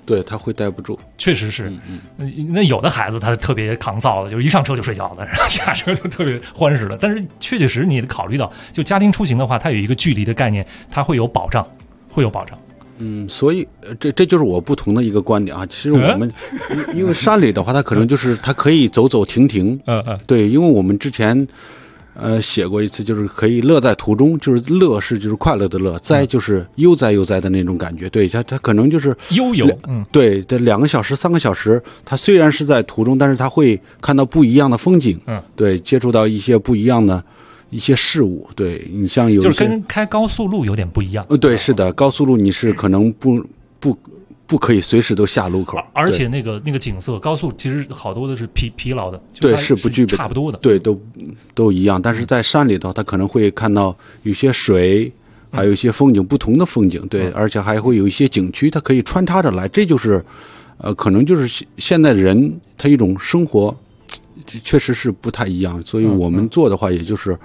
对，他会待不住。 确实是，那有的孩子他特别抗造的，就是一上车就睡觉的，然后下车就特别欢实的。但是确确实实你得考虑到，就家庭出行的话，它有一个距离的概念，它会有保障，会有保障。 所以这就是我不同的一个观点啊。其实我们因为山里的话，它可能就是它可以走走停停，对，因为我们之前写过一次，就是可以乐在途中，就是乐是就是快乐的乐，哉就是悠哉悠哉的那种感觉。对，它可能就是悠游， 对，这2个小时、3个小时，它虽然是在途中，但是它会看到不一样的风景，对，接触到一些不一样的一些事物。对，你像有一些就是跟开高速路有点不一样。 对，是的，高速路你是可能不可以随时都下路口， 而且那个景色，高速其实好多的是疲劳的， 对，是不具备， 差不多的， 对，都一样。但是在山里头，他可能会看到有些水，还有一些风景，不同的风景，对，而且还会有一些景区，它可以穿插着来。这就是可能就是现在人他一种生活，确实是不太一样。所以我们做的话，也就是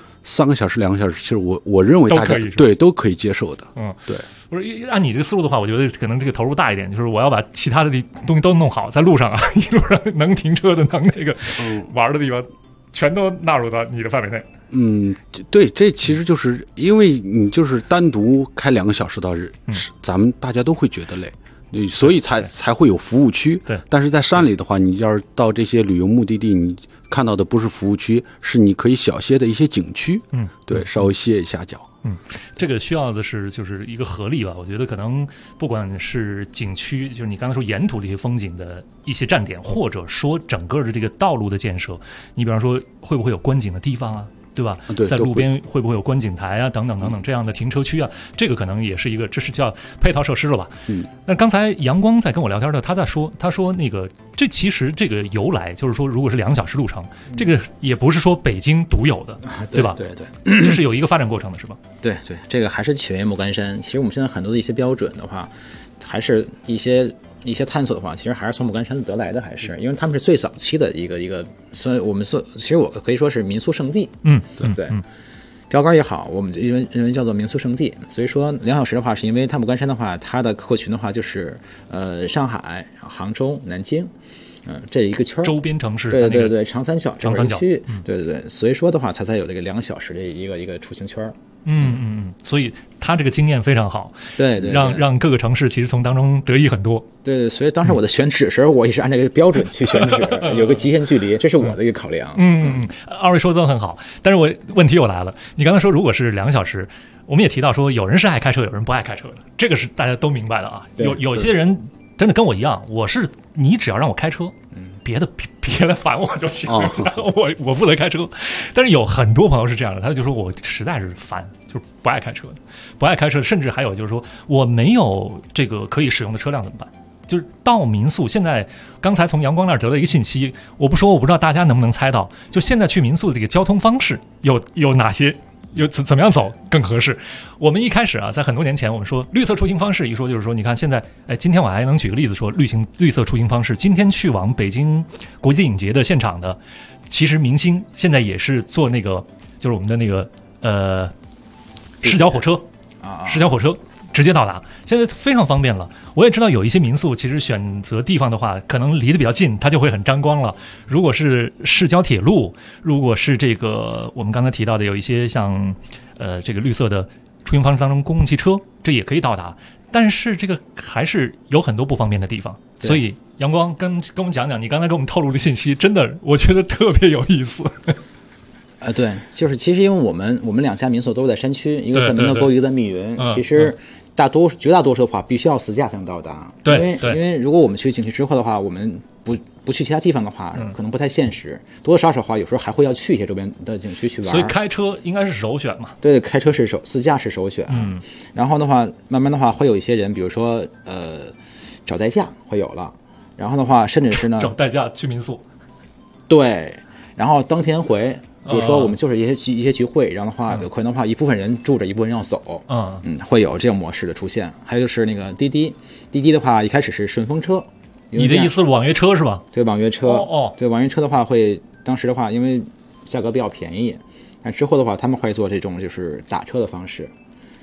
3个小时、2个小时，其实我认为大家都可以接受的。对。 不是按你这个思路的话，我觉得可能这个投入大一点，就是我要把其他的东西都弄好，在路上啊，一路上能停车的、能那个玩的地方，全都纳入到你的范围内。 对，这其实就是因为你就是单独开2个小时到日，咱们大家都会觉得累，所以才会有服务区。 对， 但是在山里的话，你要是到这些旅游目的地，你看到的不是服务区，是你可以小歇的一些景区。对，稍微歇一下脚。 这个需要的是就是一个合力吧。我觉得可能不管是景区，就是你刚才说沿途这些风景的一些站点，或者说整个的这个道路的建设，你比方说会不会有观景的地方啊？对吧？ 对， 在路边会不会有观景台啊？等等等等这样的停车区啊？这个可能也是一个，这是叫配套设施了吧？那刚才阳光在跟我聊天的，他说那个这其实这个由来就是说，如果是2个小时路程，这个也不是说北京独有的，对吧？ 对， 这是有一个发展过程的，是吧？ 对，这个还是起源于莫干山。其实我们现在很多的一些标准的话，还是一些探索的话，其实还是从莫干山得来的，还是因为他们是最早期的一个，所以我们其实我可以说是民宿圣地。对，标杆也好，我们认为叫做民宿圣地。所以说2小时的话，是因为它莫干山的话，它的客户群的话就是上海、杭州、南京。这一个圈周边城市， 对，长三角这个区域，对，所以说的话，它才有这个2个小时的一个出行圈。 所以他这个经验非常好， 对， 让各个城市其实从当中得益很多。 对，所以当时我的选址时候，我也是按这个标准去选址，有个极限距离，这是我的一个考量。 二位说的都很好，但是问题又来了，你刚才说如果是2个小时，我们也提到说有人是爱开车，有人不爱开车的，这个是大家都明白的啊。有些人真的跟我一样，你只要让我开车，别来烦我就行，我负责开车。但是有很多朋友是这样的，他就说我实在是烦，就是不爱开车，甚至还有就是说我没有这个可以使用的车辆怎么办？就是到民宿，现在刚才从阳光那儿得到一个信息，我不知道大家能不能猜到，就现在去民宿的这个交通方式有哪些？怎么样走更合适？我们一开始啊，在很多年前，我们说绿色出行方式，一说就是说，你看现在，今天我还能举个例子说，绿色出行方式，今天去往北京国际电影节的现场的，其实明星现在也是坐那个，就是我们的那个视角火车直接到达，现在非常方便了。我也知道有一些民宿其实选择地方的话，可能离得比较近，它就会很沾光了。如果是市郊铁路，如果是这个我们刚才提到的有一些像这个绿色的出行方式当中，公共汽车这也可以到达，但是这个还是有很多不方便的地方。所以阳光跟我们讲讲，你刚才给我们透露的信息，真的我觉得特别有意思。 对，就是其实因为我们2家民宿都是在山区，一个在门头沟，一个在密云，其实绝大多数的话必须要自驾才能到达。 对， 因为如果我们去景区之后的话，我们不去其他地方的话，可能不太现实。多多少少的话，有时候还会要去一些周边的景区去玩。 所以开车应该是首选嘛？ 对，开车是自驾是首选。然后的话，慢慢的话会有一些人，比如说找代驾会有了，然后的话甚至是呢找代驾去民宿。 对，然后当天回。比如说我们就是一些聚会，然后的话有可能的话一部分人住着，一部分人要走，会有这种模式的出现。还有就是那个滴滴的话，一开始是顺风车。 你的意思是网约车是吧？ 对，网约车。对，网约车的话当时的话因为价格比较便宜，但之后的话他们会做这种就是打车的方式。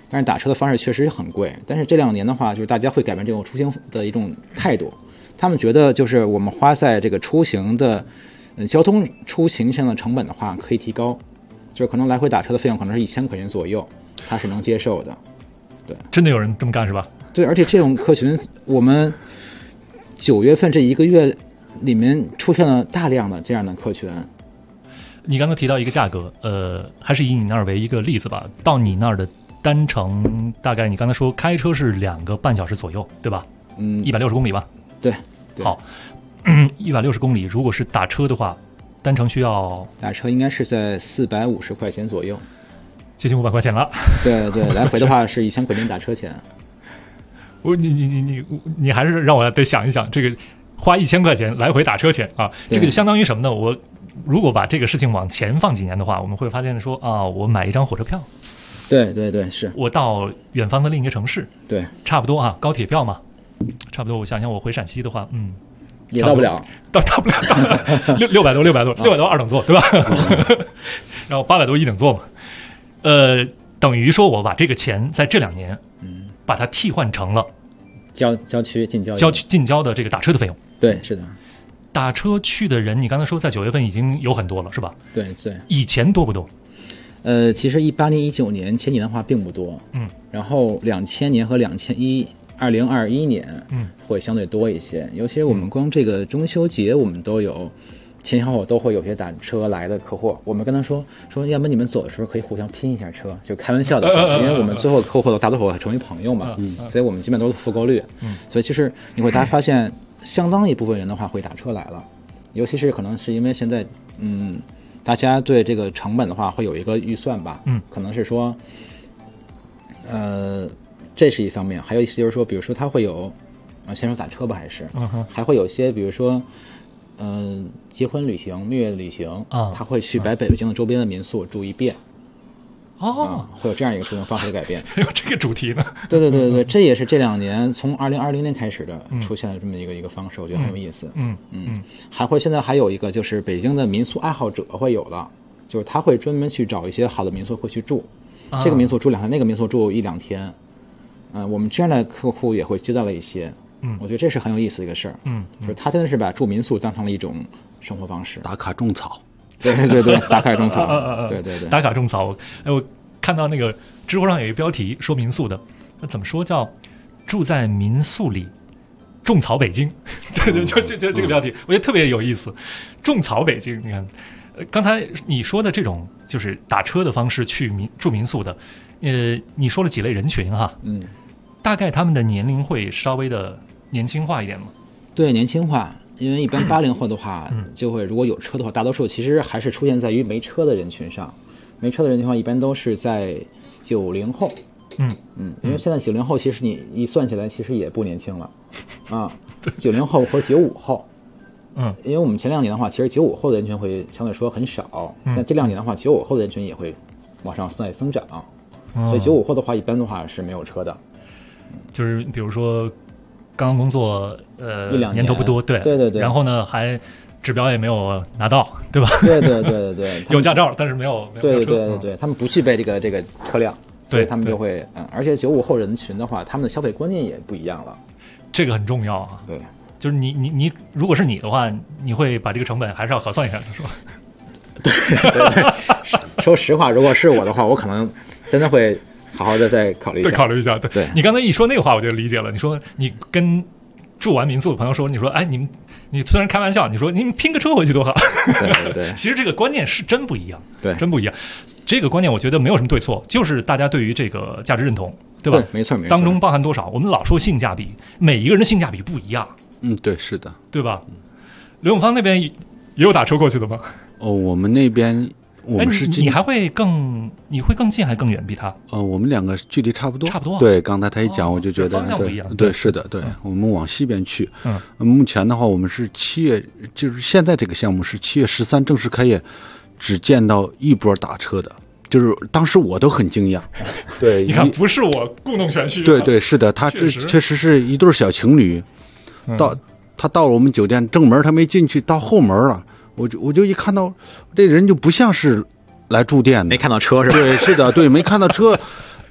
但是打车的方式确实很贵。但是这2年的话，就是大家会改变这种出行的一种态度，他们觉得就是我们花在这个出行的交通出行上的成本的话可以提高，就是可能来回打车的费用可能是1000块钱左右，他是能接受的。对， 真的有人这么干是吧？ 对，而且这种客群，我们9月份这1个月里面出现了大量的这样的客群。 你刚刚提到一个价格，还是以你那儿为一个例子吧。到你那儿的单程大概你刚才说开车是2个半小时左右，对吧？160公里吧。 对。 好，160公里，如果是打车的话，单程需要打车应该是在450块钱左右， 接近500块钱了。 对，来回的话是1000块钱打车钱。 你还是让我得想一想，这个花1000块钱来回打车钱啊，这个就相当于什么呢？我如果把这个事情往前放几年的话，我们会发现说啊，我买一张火车票， 对，是我到远方的另一个城市， 对， 差不多啊，高铁票嘛，差不多。我想想，我回陕西的话， 也到不了， 到不了，600多2等座，对吧？然后800多1等座嘛，等于说我把这个钱在这2年，把它替换成了郊区近郊的这个打车的费用。 对，是的。 打车去的人，你刚才说在9月份已经有很多了，是吧？ 对。 以前多不多？ 其实18年、19年前几年的话并不多，然后2000年和2021年，会相对多一些。尤其是我们光这个中秋节，我们都有前后都会有些打车来的客户，我们跟他说，要不你们走的时候可以互相拼一下车，就开玩笑的，因为我们最后客户大多数成为朋友嘛，所以我们基本都是复购率，所以其实你会大家发现，相当一部分人的话会打车来了，尤其是可能是因为现在，大家对这个成本的话会有一个预算吧，可能是说，这是一方面，还有一些就是说，比如说他会有，先说打车吧，还会有一些，比如说。结婚旅行、蜜月旅行他会去北京的周边的民宿住一遍。会有这样一个出行方式的改变。 还有这个主题呢？ 对，这也是这2年从2020年开始的出现了这么一个方式，我觉得很有意思。现在还有一个就是北京的民宿爱好者会有了，就是他会专门去找一些好的民宿会去住，这个民宿住2天，那个民宿住1-2天。我们这样的客户也会接到了一些。我觉得这是很有意思的一个事儿。就是他真的是把住民宿当成了一种生活方式， 打卡种草。 对，打卡种草。对， 打卡种草。我看到那个知乎上有一个标题说民宿的，那怎么说叫住在民宿里种草北京？对，就这个标题，我觉得特别有意思。种草北京，你看，刚才你说的这种就是打车的方式去住民宿的，你说了几类人群哈？大概他们的年龄会稍微的年轻化一点吗？ 对，年轻化，因为一般80后的话，就会如果有车的话，大多数其实还是出现在于没车的人群上。没车的人群的话，一般都是在90后。因为现在90后其实你一算起来，其实也不年轻了啊。90后或者95后，因为我们前2年的话，其实95后的人群会相对说很少，但这2年的话95后的人群也会往上在增长，所以95后的话，一般的话是没有车的。 就是比如说刚刚工作 1-2 年头不多，对，然后呢还指标也没有拿到，对吧？ 对， 有驾照但是没有对，他们不具备这个车辆，所以他们就会而且95后人群的话，他们的消费观念也不一样了， 这个很重要啊。 对， 就是你如果是你的话，你会把这个成本还是要核算一下的，是吧？ 对，说实话，如果是我的话，我可能真的会好好的再考虑一下。对， 你刚才一说那个话，我就理解了。你说你跟住完民宿的朋友说，你说哎，你虽然开玩笑，你说你们拼个车回去多好。 对， 其实这个观念是真不一样， 对， 真不一样。这个观念我觉得没有什么对错，就是大家对于这个价值认同，对吧？ 对，没错。 当中包含多少？我们老说性价比，每一个人的性价比不一样。 对，是的， 对吧？刘永芳那边也有打车过去的吗？ 我们那边。我们是你会更近还更远比他？ 我们2个距离差不多。对，刚才他一讲，我就觉得方向不一样。 对，是的，对，我们往西边去。目前的话，我们是7月，就是现在这个项目是7月13正式开业，只见到一波打车的，就是当时我都很惊讶。对， 你看，不是我故弄玄虚。 对，是的，他这确实是一对小情侣，他到了我们酒店正门，他没进去，到后门了。我就一看到这人就不像是来住店的， 没看到车是吧？ 对，是的，对，没看到车，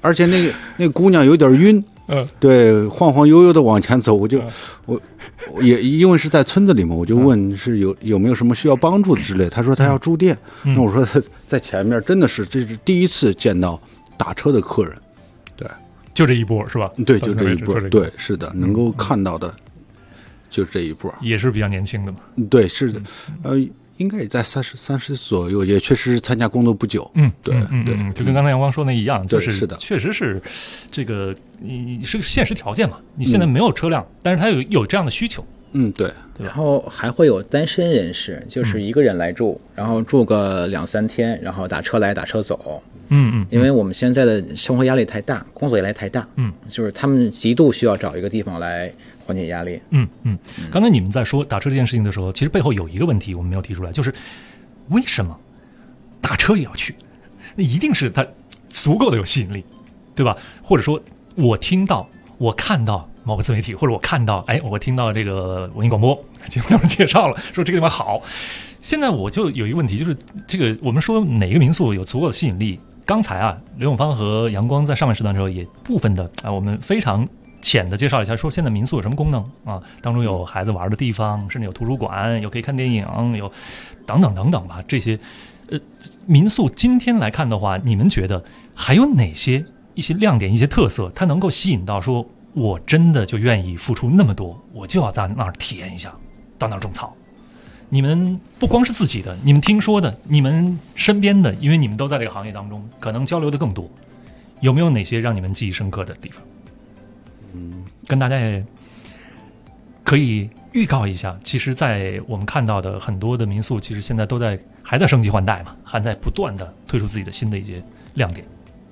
而且那个姑娘有点晕，对，晃晃悠悠的往前走，我也因为是在村子里嘛，我就问是有没有什么需要帮助的之类，他说他要住店，那我说在前面真的是这是第一次见到打车的客人，对， 就这一波是吧？ 对，就这一波，对，是的，能够看到的就是这一波， 也是比较年轻的嘛， 对，是的，应该也在30左右，也确实参加工作不久。对， 就跟刚才阳光说的一样，就是是的， 确实是这个你是个现实条件嘛，你现在没有车辆，但是他有这样的需求。 对。 然后还会有单身人士，就是一个人来住，然后住个2-3天，然后打车来打车走。因为我们现在的生活压力太大，工作压力太大，就是他们极度需要找一个地方来缓解压力。 刚才你们在说打车这件事情的时候，其实背后有一个问题我们没有提出来，就是为什么打车也要去？那一定是它足够的有吸引力，对吧？或者说我听到我看到某个自媒体，或者我看到我听到这个文艺广播节目当中介绍了说这个地方好，现在我就有一个问题，就是这个我们说哪个民宿有足够的吸引力，刚才刘永芳和阳光在上半时段的时候也部分的我们非常浅的介绍一下，说现在民宿有什么功能当中有孩子玩的地方，甚至有图书馆，有可以看电影，有等等等等吧，这些民宿今天来看的话，你们觉得还有哪些一些亮点，一些特色，它能够吸引到说我真的就愿意付出那么多，我就要在那儿体验一下，到那儿种草。你们不光是自己的，你们听说的，你们身边的，因为你们都在这个行业当中，可能交流的更多，有没有哪些让你们记忆深刻的地方？跟大家也可以预告一下，其实在我们看到的很多的民宿，其实现在都还在升级换代嘛，还在不断的推出自己的新的一些亮点。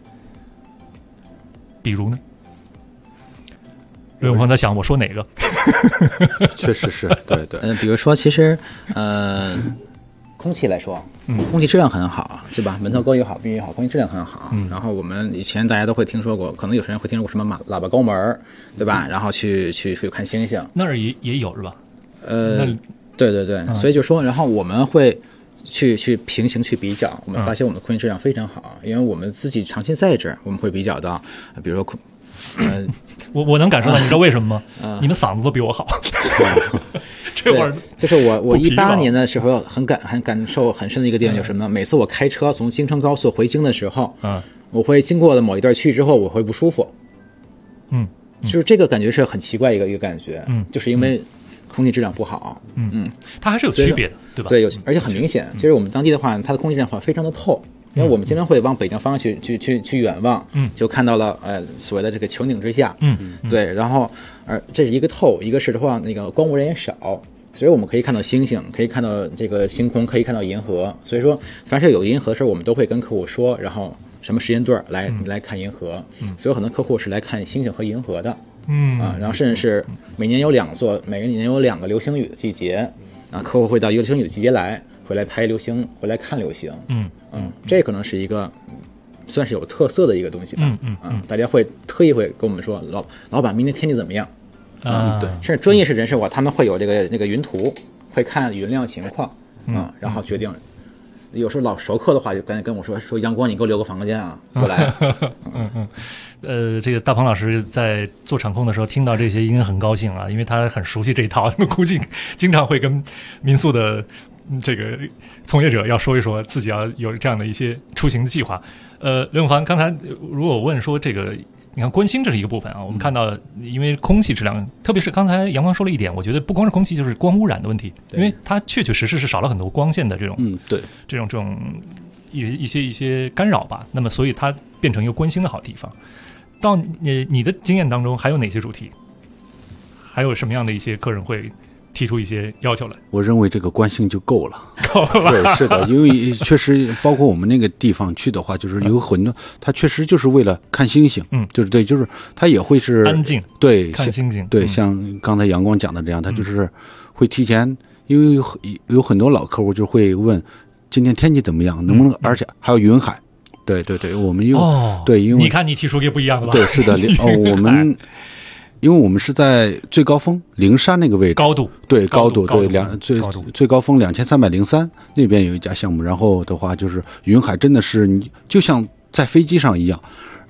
比如呢，刘永芳在想我说哪个？ 确实是，对。 比如说，其实空气来说，空气质量很好，对吧？门头沟也好，宾也好，空气质量很好。然后我们以前大家都会听说过，可能有些人会听说过什么喇叭沟门，对吧？然后去看星星， 那儿也有是吧？ 对，所以就说，然后我们会去平行去比较，我们发现我们的空气质量非常好，因为我们自己长期在这儿，我们会比较到，比如说我能感受到，你知道为什么吗？你们嗓子都比我好。这会儿就是我18年的时候很感受很深的一个点就是什么呢？每次我开车从京承高速回京的时候，我会经过了某一段区域之后，我会不舒服。就是这个感觉是很奇怪一个感觉，就是因为空气质量不好。 它还是有区别的，对吧？ 对，而且很明显。其实我们当地的话，它的空气质量非常的透。因为我们经常会往北京方向去远望，就看到了所谓的这个穹顶之下，对，然后这是一个透，一个是的话那个光污染也少，所以我们可以看到星星，可以看到这个星空，可以看到银河。所以说，凡是有银河的时候，我们都会跟客户说，然后什么时间段来看银河。所以很多客户是来看星星和银河的，然后甚至是每年有2个流星雨的季节，客户会到流星雨的季节回来拍流星，回来看流星。这可能是一个算是有特色的一个东西吧。大家会特意会跟我们说，老板明天天气怎么样？对，甚至专业是人士他们会有那个云图，会看云量情况，然后决定。有时候老熟客的话，就赶紧跟我说阳光，你给我留个房间啊，过来。 这个大鹏老师在做场控的时候听到这些应该很高兴啊，因为他很熟悉这一套，估计经常会跟民宿的这个从业者要说一说自己要有这样的一些出行的计划。刘永芳，刚才如果我问说这个，你看观星这是一个部分啊，我们看到因为空气质量，特别是刚才阳光说了一点，我觉得不光是空气，就是光污染的问题，因为它确实是少了很多光线的这种， 对， 这种一些干扰吧。那么所以它变成一个观星的好地方。到你的经验当中，还有哪些主题？还有什么样的一些客人会提出一些要求来？ 我认为这个观星就够了。 够了。 对，是的，因为确实包括我们那个地方去的话，就是有很多，它确实就是为了看星星。就是它也会是安静， 对， 看星星。 对，像刚才阳光讲的这样，它就是会提前，因为有很多老客户就会问今天天气怎么样，能不能，而且还有云海。对，我们对，因为你看你提出个不一样的吧？ 对，是的，我们因为我们是在最高峰灵山那个位置， 高度对，最高峰2303那边有一家项目，然后的话就是云海真的是你就像在飞机上一样，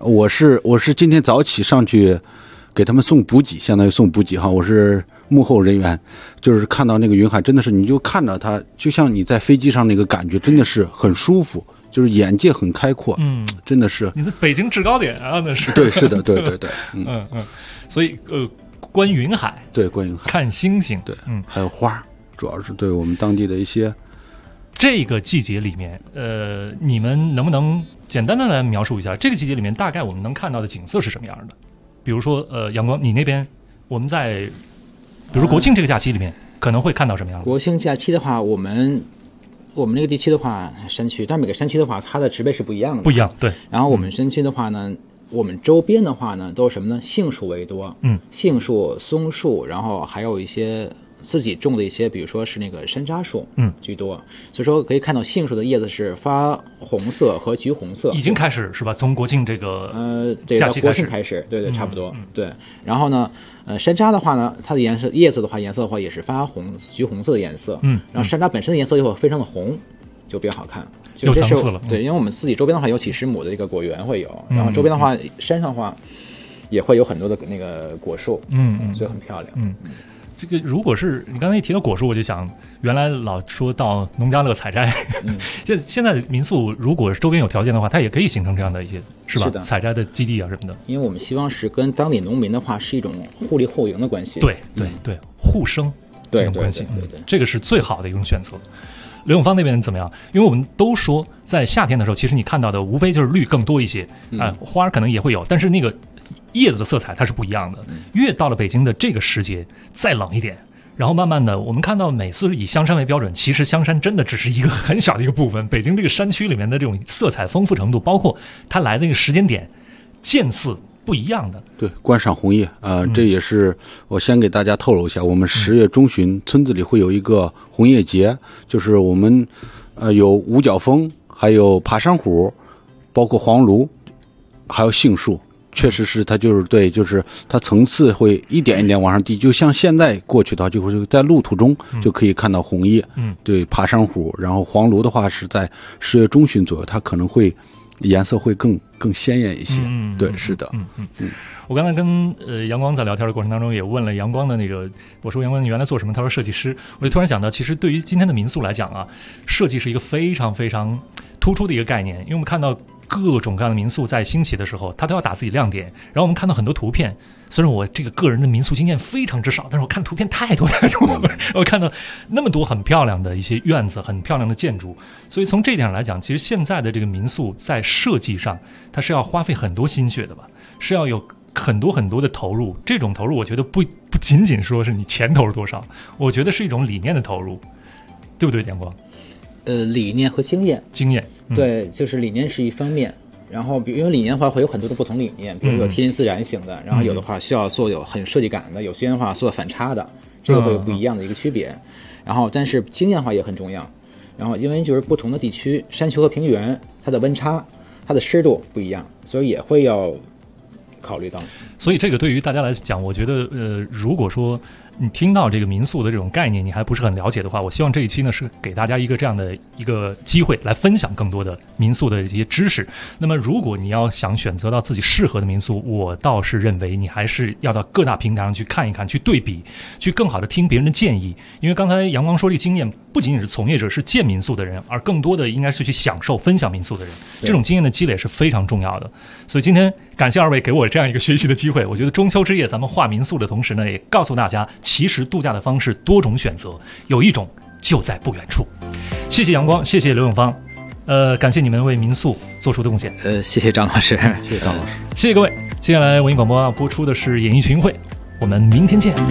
我是今天早起上去给他们送补给，相当于送补给哈，我是幕后人员，就是看到那个云海，真的是你就看到它，就像你在飞机上那个感觉，真的是很舒服，就是眼界很开阔，真的是。 你的北京制高点啊，那是。 对，是的，对， 所以观云海， 对，观云海， 看星星， 对，还有花，主要是对我们当地的一些。 这个季节里面，你们能不能简单的来描述一下这个季节里面大概我们能看到的景色是什么样的？比如说，阳光，你那边我们在，比如说国庆这个假期里面可能会看到什么样的？ 国庆假期的话，我们那个地区的话，山区，但每个山区的话，它的植被是不一样的。 不一样，对。 然后我们山区的话呢，我们周边的话呢，都是什么呢？杏树为多，杏树、松树，然后还有一些自己种的一些，比如说是那个山楂树，居多。所以说可以看到杏树的叶子是发红色和橘红色， 已经开始是吧？从国庆这个假期国庆开始，对，差不多，对。然后呢，山楂的话呢，它的叶子的话也是发橘红色的颜色，然后山楂本身的颜色又会非常的红，就比较好看。 有层次了， 对，因为我们自己周边的话有几十亩的一个果园会有，然后周边的话山上的话也会有很多的那个果树，所以很漂亮， 这个如果是你刚才一提到果树，我就想原来老说到农家乐采摘，现在民宿如果周边有条件的话，它也可以形成这样的一些是吧？采摘的基地啊什么的。 因为我们希望是跟当地农民的话是一种互利互赢的关系。 对，互生这种关系，对，这个是最好的一种选择。刘永芳那边怎么样？因为我们都说在夏天的时候，其实你看到的无非就是绿更多一些花可能也会有，但是那个叶子的色彩它是不一样的。越到了北京的这个时节，再冷一点，然后慢慢的我们看到每次以香山为标准，其实香山真的只是一个很小的一个部分。北京这个山区里面的这种色彩丰富程度，包括它来的那个时间点渐次不一样的。 对，观赏红叶这也是我先给大家透露一下，我们10月中旬村子里会有一个红叶节，就是我们有五角枫，还有爬山虎，包括黄芦，还有杏树。确实是它就是对，就是它层次会一点一点往上递，就像现在过去的话，就会在路途中就可以看到红叶，对，爬山虎，然后黄芦的话是在10月中旬左右，它可能会颜色会更鲜艳一些，对，是的， 我刚才跟阳光在聊天的过程当中，也问了阳光的那个，我说阳光你原来做什么？他说设计师。我就突然想到，其实对于今天的民宿来讲啊，设计是一个非常非常突出的一个概念，因为我们看到各种各样的民宿在兴起的时候，它都要打自己亮点。然后我们看到很多图片，虽然我这个个人的民宿经验非常之少，但是我看图片太多了，我看到那么多很漂亮的一些院子，很漂亮的建筑。所以从这一点上来讲，其实现在的这个民宿在设计上，它是要花费很多心血的吧，是要有很多很多的投入。这种投入我觉得不仅仅说是你钱投入多少，我觉得是一种理念的投入，对不对，阳光？ 理念和经验，对，就是理念是一方面，然后因为理念的话会有很多的不同理念，比如有贴近自然型的，然后有的话需要做有很设计感的，有些的话做反差的，这个会有不一样的一个区别。然后但是经验的话也很重要，然后因为就是不同的地区，山丘和平原，它的温差、它的湿度不一样，所以也会要考虑到。 所以这个对于大家来讲，我觉得如果说你听到这个民宿的这种概念你还不是很了解的话，我希望这一期呢是给大家一个这样的一个机会来分享更多的民宿的这些知识。那么如果你要想选择到自己适合的民宿，我倒是认为你还是要到各大平台上去看一看，去对比，去更好的听别人的建议。因为刚才阳光说这个经验不仅仅是从业者，是建民宿的人，而更多的应该是去享受分享民宿的人，这种经验的积累是非常重要的。所以今天感谢二位给我这样一个学习的机会。我觉得中秋之夜咱们画民宿的同时呢，也告诉大家其实度假的方式多种选择，有一种就在不远处。谢谢阳光，谢谢刘永芳，感谢你们为民宿做出的贡献。 谢谢张老师， 谢谢张老师， 谢谢各位。接下来文艺广播要播出的是演艺群会，我们明天见。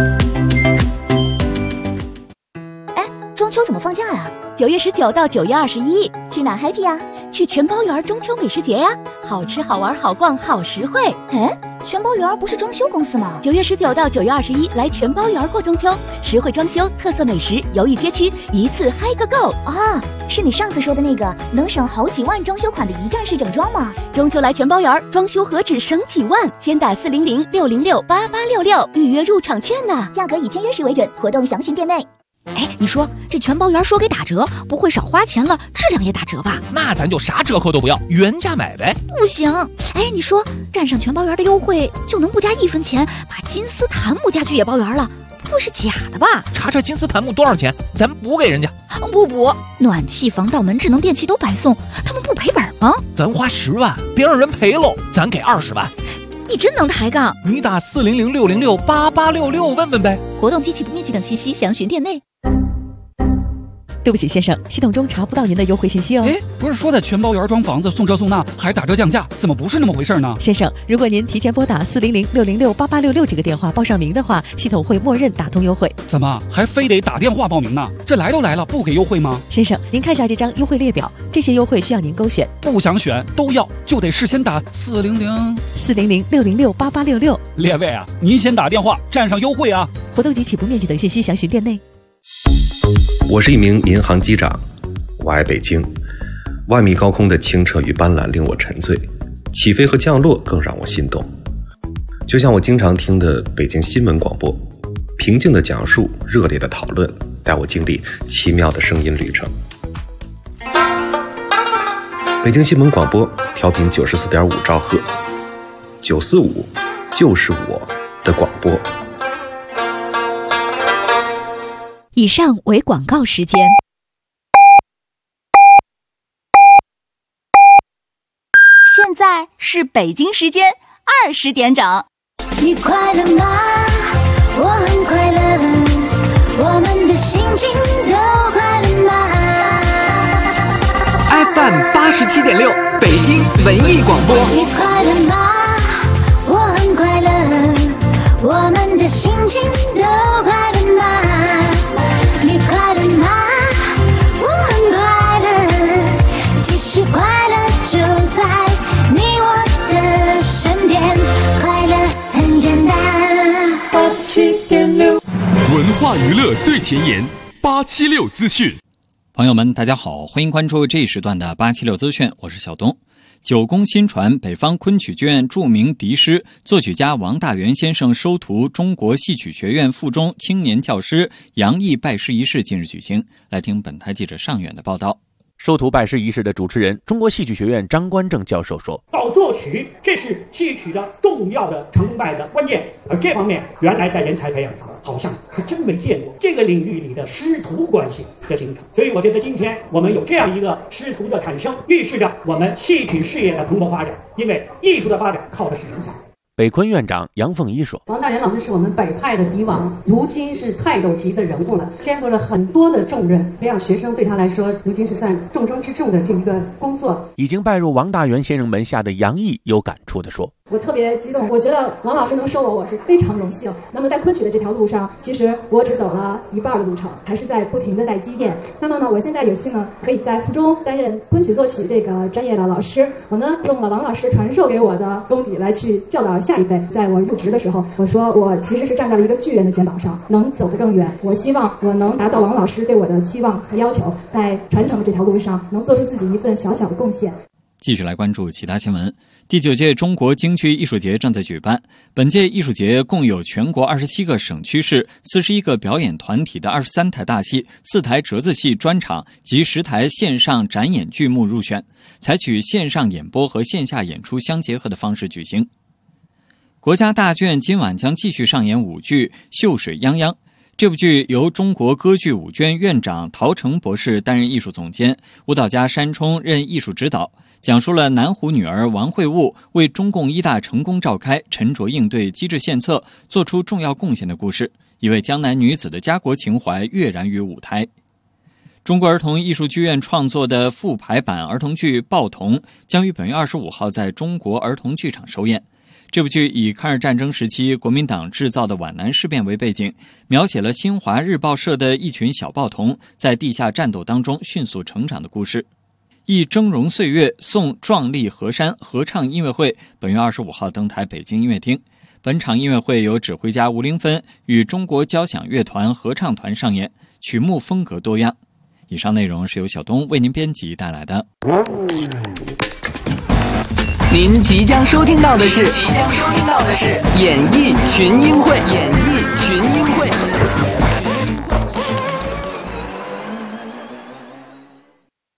哎，中秋怎么放假呀？9月19到9月21，去哪 happy 呀？去全包园中秋美食节呀，好吃好玩好逛好实惠。哎，全包园不是装修公司吗？9月19到9月21，来全包园过中秋，实惠装修，特色美食，游艺街区，一次嗨个够啊！是你上次说的那个能省好几万装修款的一站式整装吗？ 中秋来全包园，装修何止省几万，先打400-606-8866预约入场券呢， 价格以签约时为准，活动详询店内。 哎，你说这全包园说给打折，不会少花钱了，质量也打折吧？ 那咱就啥折扣都不要，原价买呗。 不行，哎，你说站上全包园的优惠就能不加1分钱，把金丝檀木家具也包圆了，不会是假的吧？ 查查金丝檀木多少钱，咱补给人家。 不补，暖气、防盗门、智能电器都白送，他们不赔本吗？ 咱花10万，别让人赔喽，咱给20万。 你真能抬杠！ 你打400-606-8866问问呗。 活动机器不面积等信息详询店内。 对不起，先生，系统中查不到您的优惠信息哦。 哎，不是说在全包园装房子送这送那还打折降价，怎么不是那么回事呢？ 先生，如果您提前拨打400-606-8866这个电话报上名的话，系统会默认打通优惠。 怎么还非得打电话报名呢？这来都来了，不给优惠吗？ 先生，您看下这张优惠列表，这些优惠需要您勾选。 不想选都要，就得事先打 400-606-8866。 列位啊，您先打电话占上优惠啊！ 活动及起步面积等信息详询店内。 我是一名民航机长，我爱北京。万米高空的清澈与斑斓令我沉醉，起飞和降落更让我心动。就像我经常听的北京新闻广播，平静的讲述，热烈的讨论，带我经历奇妙的声音旅程。北京新闻广播调频94.5兆赫，945就是我的广播。 以上为广告时间。 现在是北京时间20点整。 你快乐吗？我很快乐，我们的心情都快乐吗？ FM 87.6北京文艺广播。 你快乐吗？我很快乐，我们的心情都快乐吗？你快乐吗？我很快乐，其实快乐就在你我的身边，快乐很简单。87.6 文化娱乐最前沿，876资讯。 朋友们大家好，欢迎关注这一时段的876资讯，我是小东。九宫新传北方昆曲剧院著名笛师、作曲家王大元先生收徒中国戏曲学院附中青年教师杨毅拜师仪式近日举行。来听本台记者尚远的报道。 收徒拜师仪式的主持人，中国戏曲学院张观正教授说：“ 搞作曲，这是戏曲的重要的成败的关键，而这方面原来在人才培养上好像还真没见过这个领域里的师徒关系的形成。所以我觉得今天我们有这样一个师徒的产生，预示着我们戏曲事业的蓬勃发展，因为艺术的发展靠的是人才。” 北昆院长杨凤一说：“ 王大元老师是我们北派的笛王，如今是泰斗级的人物了，肩负了很多的重任，培养学生对他来说，如今是算重中之重的这一个工作。” 已经拜入王大元先生门下的杨毅有感触地说：“ 我特别激动，我觉得王老师能收我是非常荣幸。那么在昆曲的这条路上，其实我只走了一半的路程，还是在不停的在积淀。那么呢，我现在有幸呢，可以在附中担任昆曲作曲这个专业的老师。我呢，用了王老师传授给我的功底来去教导下一辈。在我入职的时候，我说我其实是站在了一个巨人的肩膀上，能走得更远。我希望我能达到王老师对我的期望和要求，在传承的这条路上，能做出自己一份小小的贡献。” 继续来关注其他新闻。第9届中国京剧艺术节正在举办。本届艺术节共有全国27个省区市、41个表演团体的23台大戏、4台折子戏专场及10台线上展演剧目入选，采取线上演播和线下演出相结合的方式举行。国家大剧院今晚将继续上演舞剧《秀水泱泱》。这部剧由中国歌剧舞剧院院长陶成博士担任艺术总监，舞蹈家山冲任艺术指导，讲述了南湖女儿王惠悟为中共一大成功召开、沉着应对、机智献策，做出重要贡献的故事，一位江南女子的家国情怀跃然于舞台。中国儿童艺术剧院创作的复排版儿童剧《报童》将于本月25号在中国儿童剧场首演。这部剧以抗日战争时期国民党制造的皖南事变为背景，描写了新华日报社的一群小报童在地下战斗当中迅速成长的故事。忆峥嵘岁月，颂壮丽河山合唱音乐会本月25号登台北京音乐厅。本场音乐会由指挥家吴玲芬与中国交响乐团合唱团上演，曲目风格多样。以上内容是由小东为您编辑带来的。 您即将收听到的是演艺群英会。